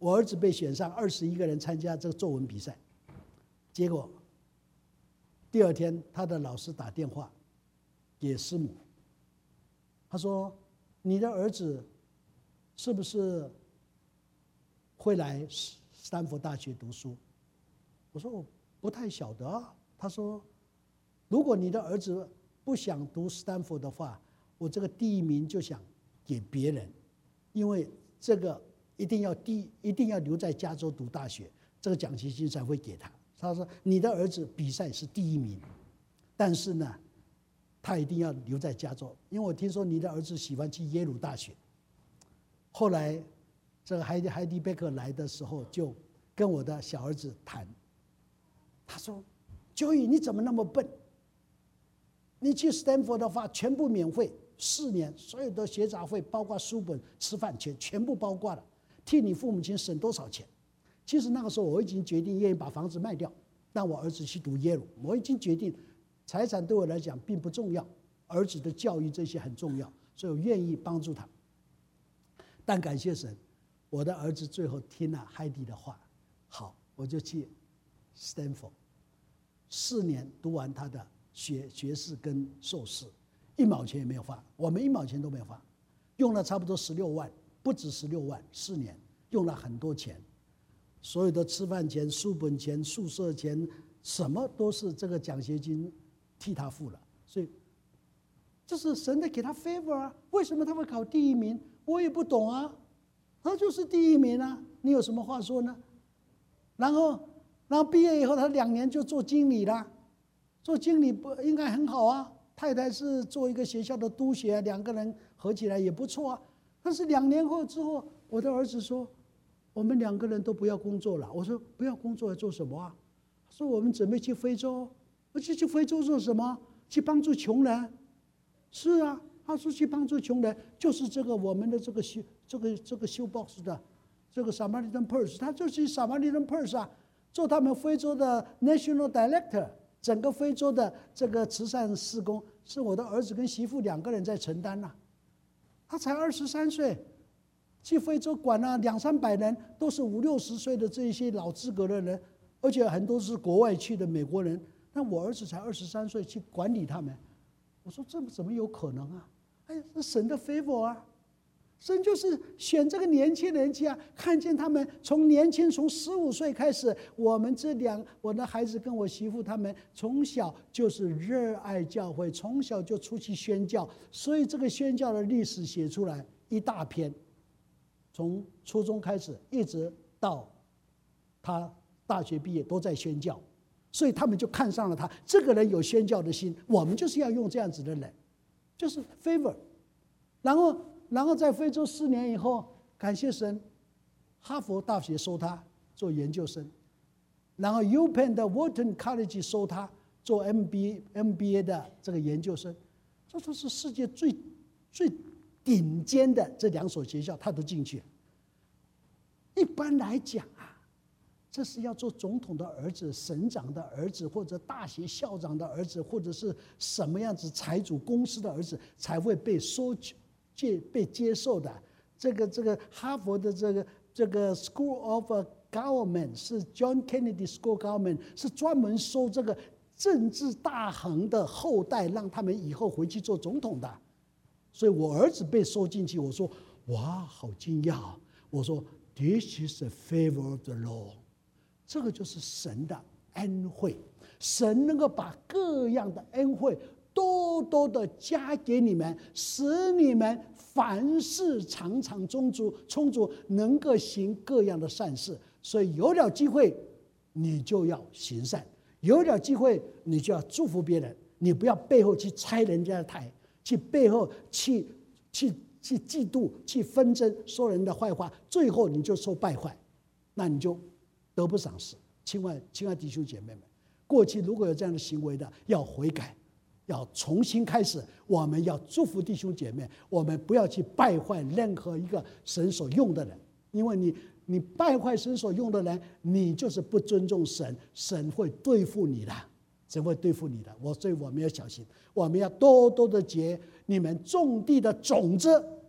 我儿子被选上21个人参加这个作文比赛，结果第二天他的老师打电话给师母，他说：“你的儿子是不是会来斯坦福大学读书？”我说：“我不太晓得啊。”他说：“如果你的儿子不想读斯坦福的话，我这个第1名就想给别人，因为这个一定要留在加州读大学，这个奖学金才会给他。”他说：“你的儿子比赛是第1名，但是呢，他一定要留在加州，因为我听说你的儿子喜欢去耶鲁大学。”后来这个海迪贝克来的时候，就跟我的小儿子谈，他说：“Joey，你怎么那么笨？你去斯坦福的话，全部免费，4年所有的学杂费，包括书本、吃饭钱，全部包括了，替你父母亲省多少钱？”其实那个时候我已经决定愿意把房子卖掉，让我儿子去读耶鲁。我已经决定，财产对我来讲并不重要，儿子的教育这些很重要，所以我愿意帮助他。但感谢神，我的儿子最后听了海迪的话，好，我就去斯坦福，4年读完他的学士跟硕士，1毛钱也没有花，我们1毛钱都没有花，用了差不多16万，不止16万，4年用了很多钱，所有的吃饭钱、书本钱、宿舍钱，什么都是这个奖学金替他付了，所以这是神的给他 favor 啊。为什么他会考第1名？我也不懂啊，他就是第1名啊，你有什么话说呢？然后毕业以后，他2年就做经理了，做经理不应该很好啊？太太是做一个学校的督学，2个人合起来也不错啊。但是2年后之后，我的儿子说：“我们2个人都不要工作了。”我说：“不要工作来做什么啊？”他说：“我们准备去非洲。”我说：“去非洲做什么？去帮助穷人。”是啊，他说去帮助穷人，就是这个我们的这个修 box 的这个 Samaritan Purse， 他就是 Samaritan Purse 啊，做他们非洲的 National Director， 整个非洲的这个慈善事工是我的儿子跟媳妇2个人在承担呐。他才23岁，去非洲管了200-300人，都是50-60岁的这些老资格的人，而且很多是国外去的美国人。那我儿子才23岁去管理他们，我说这怎么有可能啊？哎，是神的 favor 啊！神就是选这个年轻人去啊，看见他们从年轻，从15岁开始，我的孩子跟我媳妇他们从小就是热爱教会，从小就出去宣教，所以这个宣教的历史写出来一大篇，从初中开始一直到他大学毕业都在宣教，所以他们就看上了他，这个人有宣教的心，我们就是要用这样子的人，就是 favor。然后在非洲4年以后，感谢神，哈佛大学收他做研究生，然后 UPenn 的 Wharton College 收他做 MBA 的这个研究生，这都是世界最顶尖的这2所学校，他都进去了。一般来讲啊，这是要做总统的儿子、省长的儿子，或者大学校长的儿子，或者是什么样子财主公司的儿子才会被被接受的。这个哈佛的这个 School of Government 是 John Kennedy School of Government， 是专门收这个政治大亨的后代，让他们以后回去做总统的。所以我儿子被收进去，我说哇，好惊讶！我说 This is a favor of the Lord， 这个就是神的恩惠，神能够把各样的恩惠多多的加给你们，使你们凡事常常充足，能够行各样的善事。所以有了机会，你就要行善；有了机会，你就要祝福别人。你不要背后去拆人家的台，去背后去嫉妒、去纷争，说人的坏话，最后你就受败坏，那你就得不偿失。亲爱弟兄姐妹们，过去如果有这样的行为的，要悔改。要重新开始，我们要祝福弟兄姐妹，我们不要去败坏任何一个神所用的人，因为你败坏神所用的人，你就是不尊重神，神会对付你的，神会对付你的。所以我们要小心，我们要多多的结你们种地的种子，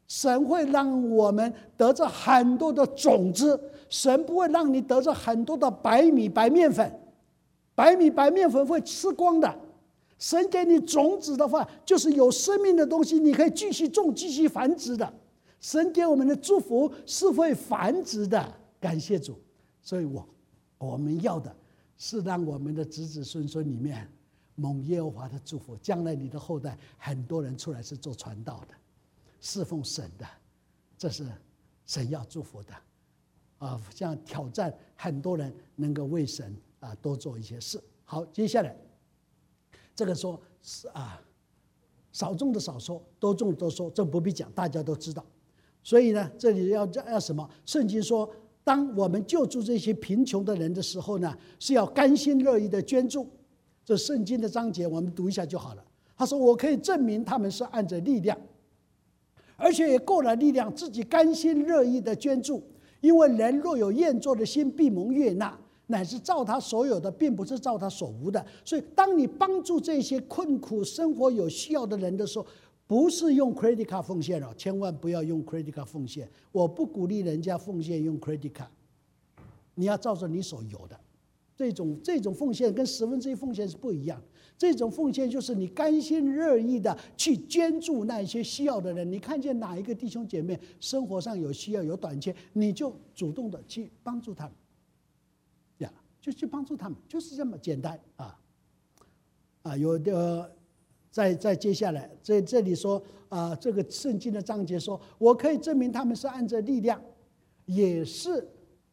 神会让我们得着很多的种子，神不会让你得着很多的白米白面粉，白米白面粉会吃光的。神给你种子的话，就是有生命的东西，你可以继续种，继续繁殖的。神给我们的祝福是会繁殖的，感谢主。所以我们要的是让我们的子子孙孙里面蒙耶和华的祝福，将来你的后代很多人出来是做传道的，侍奉神的，这是神要祝福的啊！这样挑战很多人能够为神啊多做一些事。好，接下来这个说少种的少收，多种的多收，这不必讲，大家都知道。所以呢，这里要什么？圣经说，当我们救助这些贫穷的人的时候呢，是要甘心乐意的捐助。这圣经的章节我们读一下就好了。他说：“我可以证明他们是按着力量，而且也够了力量，自己甘心乐意的捐助。因为人若有愿做的心，必蒙悦纳，乃是照他所有的，并不是照他所无的。”所以，当你帮助这些困苦生活有需要的人的时候，不是用 credit card 奉献了，千万不要用 credit card 奉献。我不鼓励人家奉献用 credit card， 你要照着你所有的。这种奉献跟1/10奉献是不一样的。这种奉献就是你甘心乐意的去捐助那些需要的人。你看见哪一个弟兄姐妹生活上有需要有短缺，你就主动的去帮助他们，呀，就去帮助他们，就是这么简单啊！有的在接下来这里说这个圣经的章节说，我可以证明他们是按着力量，也是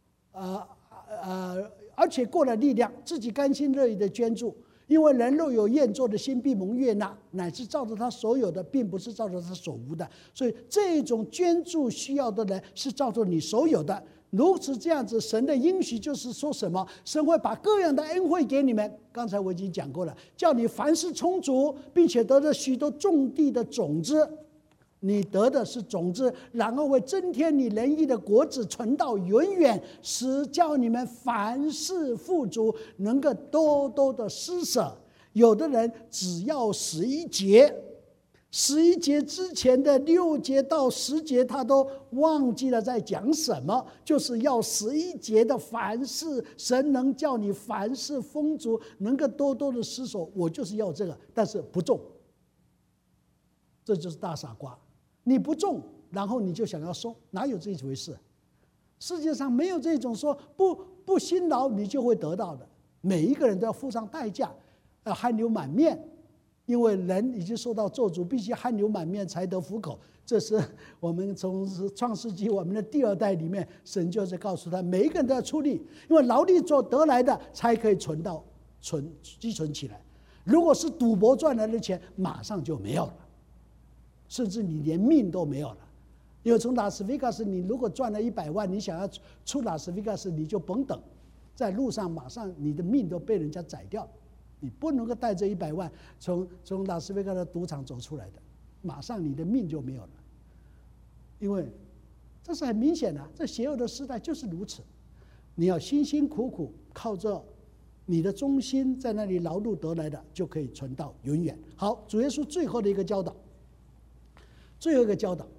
而且过了力量，自己甘心乐意的捐助。因为人若有愿做的心，必蒙悦纳，乃是照着他所有的，并不是照着他所无的。所以这种捐助需要的人是照着你所有的。如此这样子，神的应许就是说什么？神会把各样的恩惠给你们。刚才我已经讲过了，叫你凡事充足，并且得着许多种地的种子。你得的是种子，然后会增添你仁义的果子，存到永远，使叫你们凡事富足，能够多多的施舍。有的人只要11节，11节之前的6节到10节，他都忘记了在讲什么，就是要11节的凡事，神能叫你凡事丰足，能够多多的施舍。我就是要这个，但是不种，这就是大傻瓜。你不种，然后你就想要收，哪有这一回事？世界上没有这种说不辛劳你就会得到的。每一个人都要付上代价，汗流满面，因为人已经受到咒诅，必须汗流满面才得糊口。这是我们从创世纪我们的第2代里面，神就是告诉他，每一个人都要出力，因为劳力所得来的才可以积存起来。如果是赌博赚来的钱，马上就没有了。甚至你连命都没有了，因为从拉斯维加斯，你如果赚了100万，你想要出拉斯维加斯，你就甭等，在路上马上你的命都被人家宰掉，你不能够带着100万从拉斯维加斯的赌场走出来的，马上你的命就没有了，因为这是很明显的，这邪恶的时代就是如此。你要辛辛苦苦靠着你的忠心在那里劳碌得来的，就可以存到永远。好，主耶稣最后的一个教导。主耶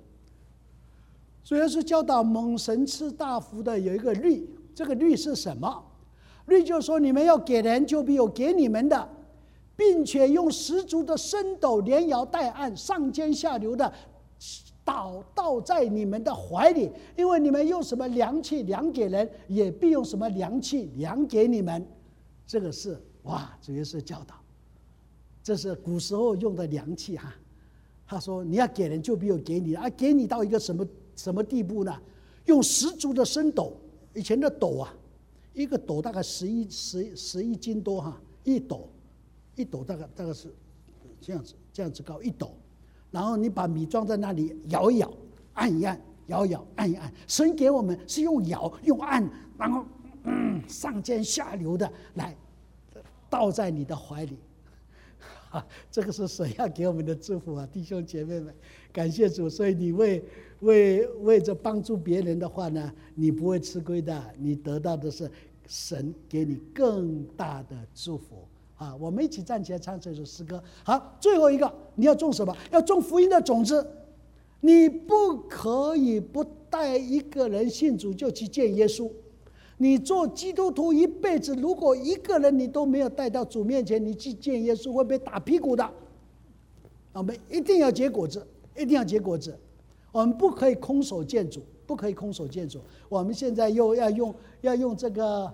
稣教导蒙神赐大福的有一个律，这个律是什么？律就是说，你们要给人，就必有给你们的，并且用十足的升斗，连摇带按，上尖下流的倒在你们的怀里，因为你们用什么量器量给人，也必用什么量器量给你们。这个是主耶稣教导，这是古时候用的量器哈。他说：“你要给人，就必有给你，给你到一个什么地步呢？用十足的升斗，以前的斗一个斗大概11斤多哈，一斗大概是这样子高一斗，然后你把米装在那里，摇一摇，按一按，摇一摇，按一按。神给我们是用摇用按，然后上尖下流的来倒在你的怀里。”这个是神要给我们的祝福弟兄姐妹们，感谢主。所以你为着帮助别人的话呢，你不会吃亏的，你得到的是神给你更大的祝福我们一起站起来唱这首诗歌。好，最后一个，你要种什么？要种福音的种子。 你不可以不带一个人信主就去见耶稣。你做基督徒一辈子，如果一个人你都没有带到主面前，你去见耶稣会被打屁股的。我们一定要结果子，一定要结果子。我们不可以空手见主，不可以空手见主。我们现在又要用这个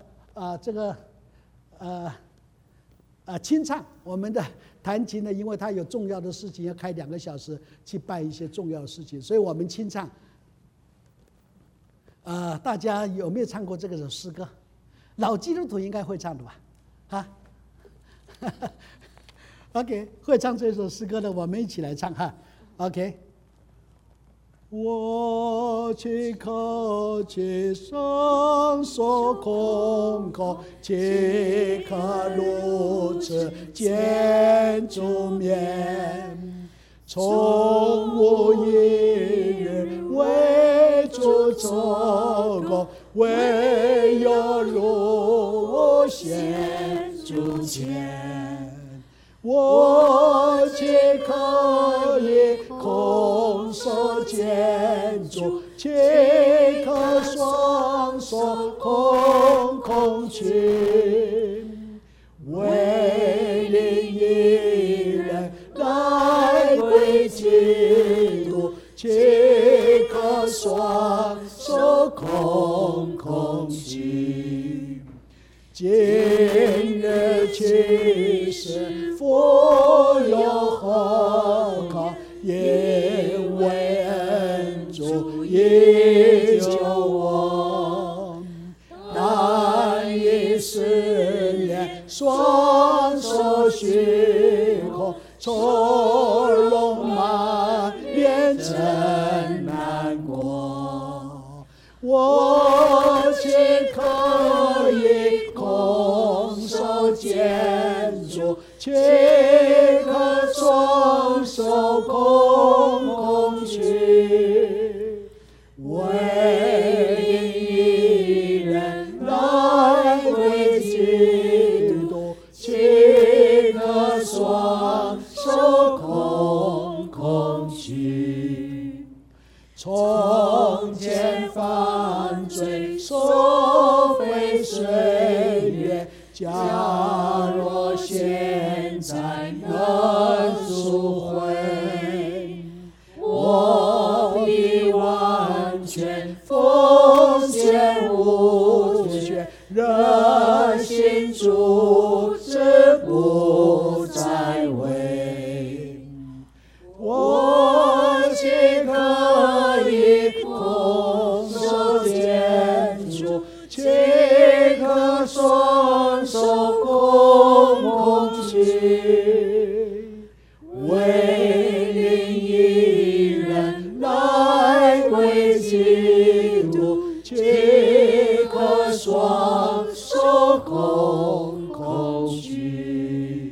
清唱，我们的弹琴呢，因为他有重要的事情要开2个小时去办一些重要的事情，所以我们清唱。大家有没有唱过这首诗歌？老基督徒应该会唱的吧？OK， 会唱这首诗歌的，我们一起来唱哈。OK。我岂可去伸手空空，岂可如此见主面？从无一日为主做工，唯有入显主前。我岂可以空手见主，岂可双手空空去？唯灵一人来归基督，岂可双手空空去？今日其实复有何靠？因为恩主已救我，但以思念双手虚空，愁容满面真难过。我岂可以空手见主，岂可双手空空去？唯一人来归基督，岂可双手空空去？从前犯罪收回岁月，假若现在能赎回，我已完全奉献无缺，热心主旨不再为。我岂可以空手见主，岂可双手空空去？唯灵一人来归基督，岂可双手空空去？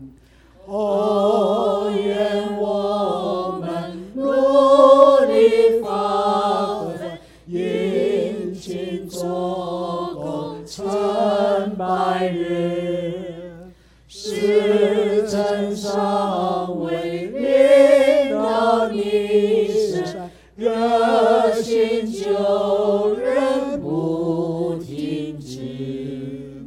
哦，愿我们努力发挥，殷勤做工成百日，使真尚未领到你身，热心救人不停止。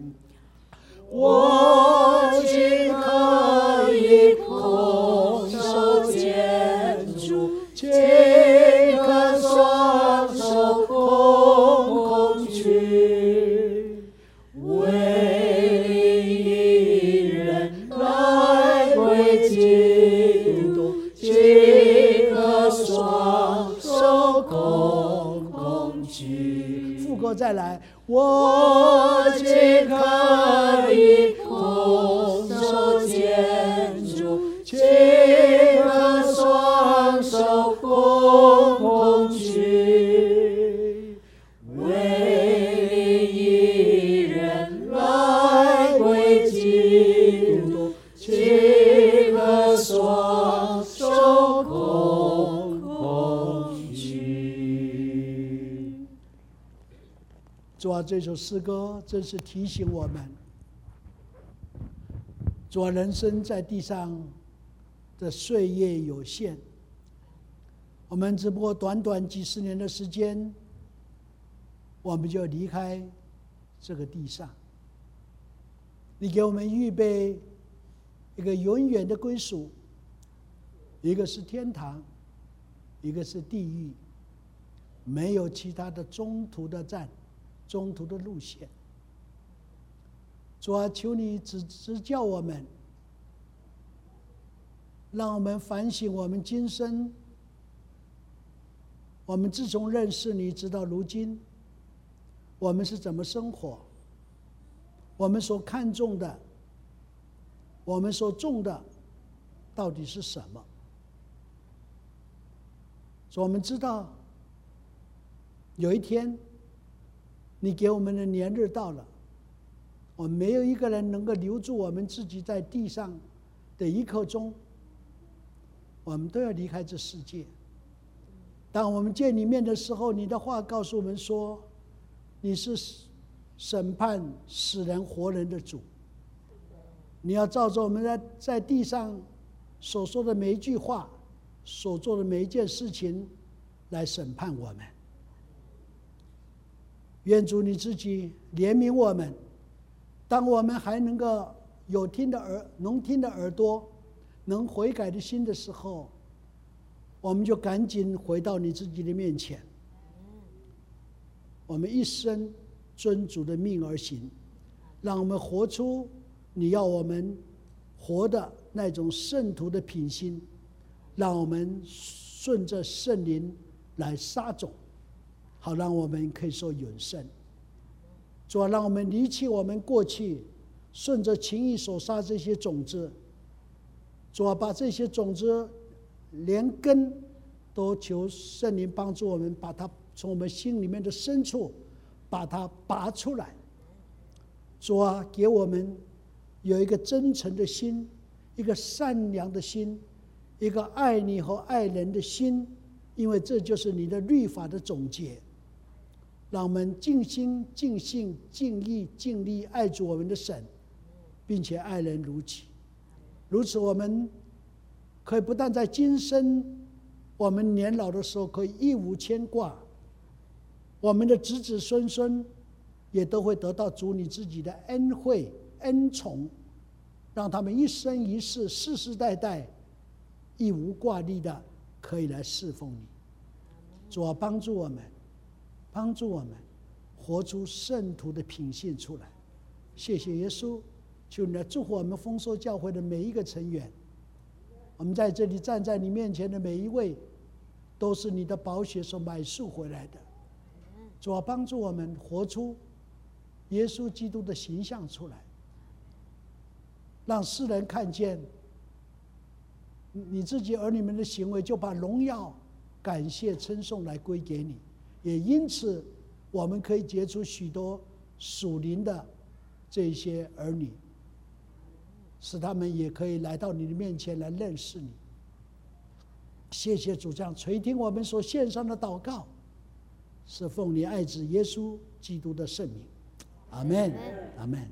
我岂可以空手见主，岂可双手空空去？唯一人来归基督，岂可双手空空去？副歌再来，我岂可以空手见主，岂可双手空空去？唯一人来归基督，岂可双手空空去？主啊，这首诗歌真是提醒我们，主啊，人生在地上的岁月有限， 我们只不过短短几十年的时间，我们就离开这个地上。你给我们预备一个永远的归属，一个是天堂，一个是地狱，没有其他的中途的站，中途的路线。主啊，求你指教我们，让我们反省我们今生，我们自从认识你直到如今，我们是怎么生活，我们所看重的，我们所重的到底是什么。所以我们知道有一天你给我们的年日到了，我们没有一个人能够留住我们自己在地上的一刻钟，我们都要离开这世界。当我们见你面的时候，你的话告诉我们说，你是审判死人活人的主，你要照着我们在地上所说的每一句话，所做的每一件事情来审判我们。愿主你自己怜悯我们，当我们还能够能听的耳朵，能悔改的心的时候，我们就赶紧回到你自己的面前。我们一生遵主的命而行，让我们活出你要我们活的那种圣徒的品性，让我们顺着圣灵来撒种，好让我们可以受永生。主啊，让我们离弃我们过去顺着情欲所撒这些种子，主啊，把这些种子连根都求圣灵帮助我们，把它从我们心里面的深处把它拔出来。主啊，给我们有一个真诚的心，一个善良的心，一个爱你和爱人的心，因为这就是你的律法的总结。让我们尽心尽性尽意尽力爱主我们的神，并且爱人如己。如此我们可以不但在今生我们年老的时候可以一无牵挂，我们的子子孙孙也都会得到主你自己的恩惠恩宠，让他们一生一世世世代代一无挂虑的可以来侍奉你。主啊，帮助我们活出圣徒的品性出来。谢谢耶稣，求你来祝福我们丰收教会的每一个成员。我们在这里站在你面前的每一位，都是你的宝血所买赎回来的。主啊，帮助我们活出耶稣基督的形象出来，让世人看见你自己儿女们的行为，就把荣耀感谢称颂来归给你。也因此我们可以结出许多属灵的这些儿女，使他们也可以来到你的面前来认识你。谢谢主，这样垂听我们所献上的祷告，是奉你爱子耶稣基督的圣名，阿们，阿们。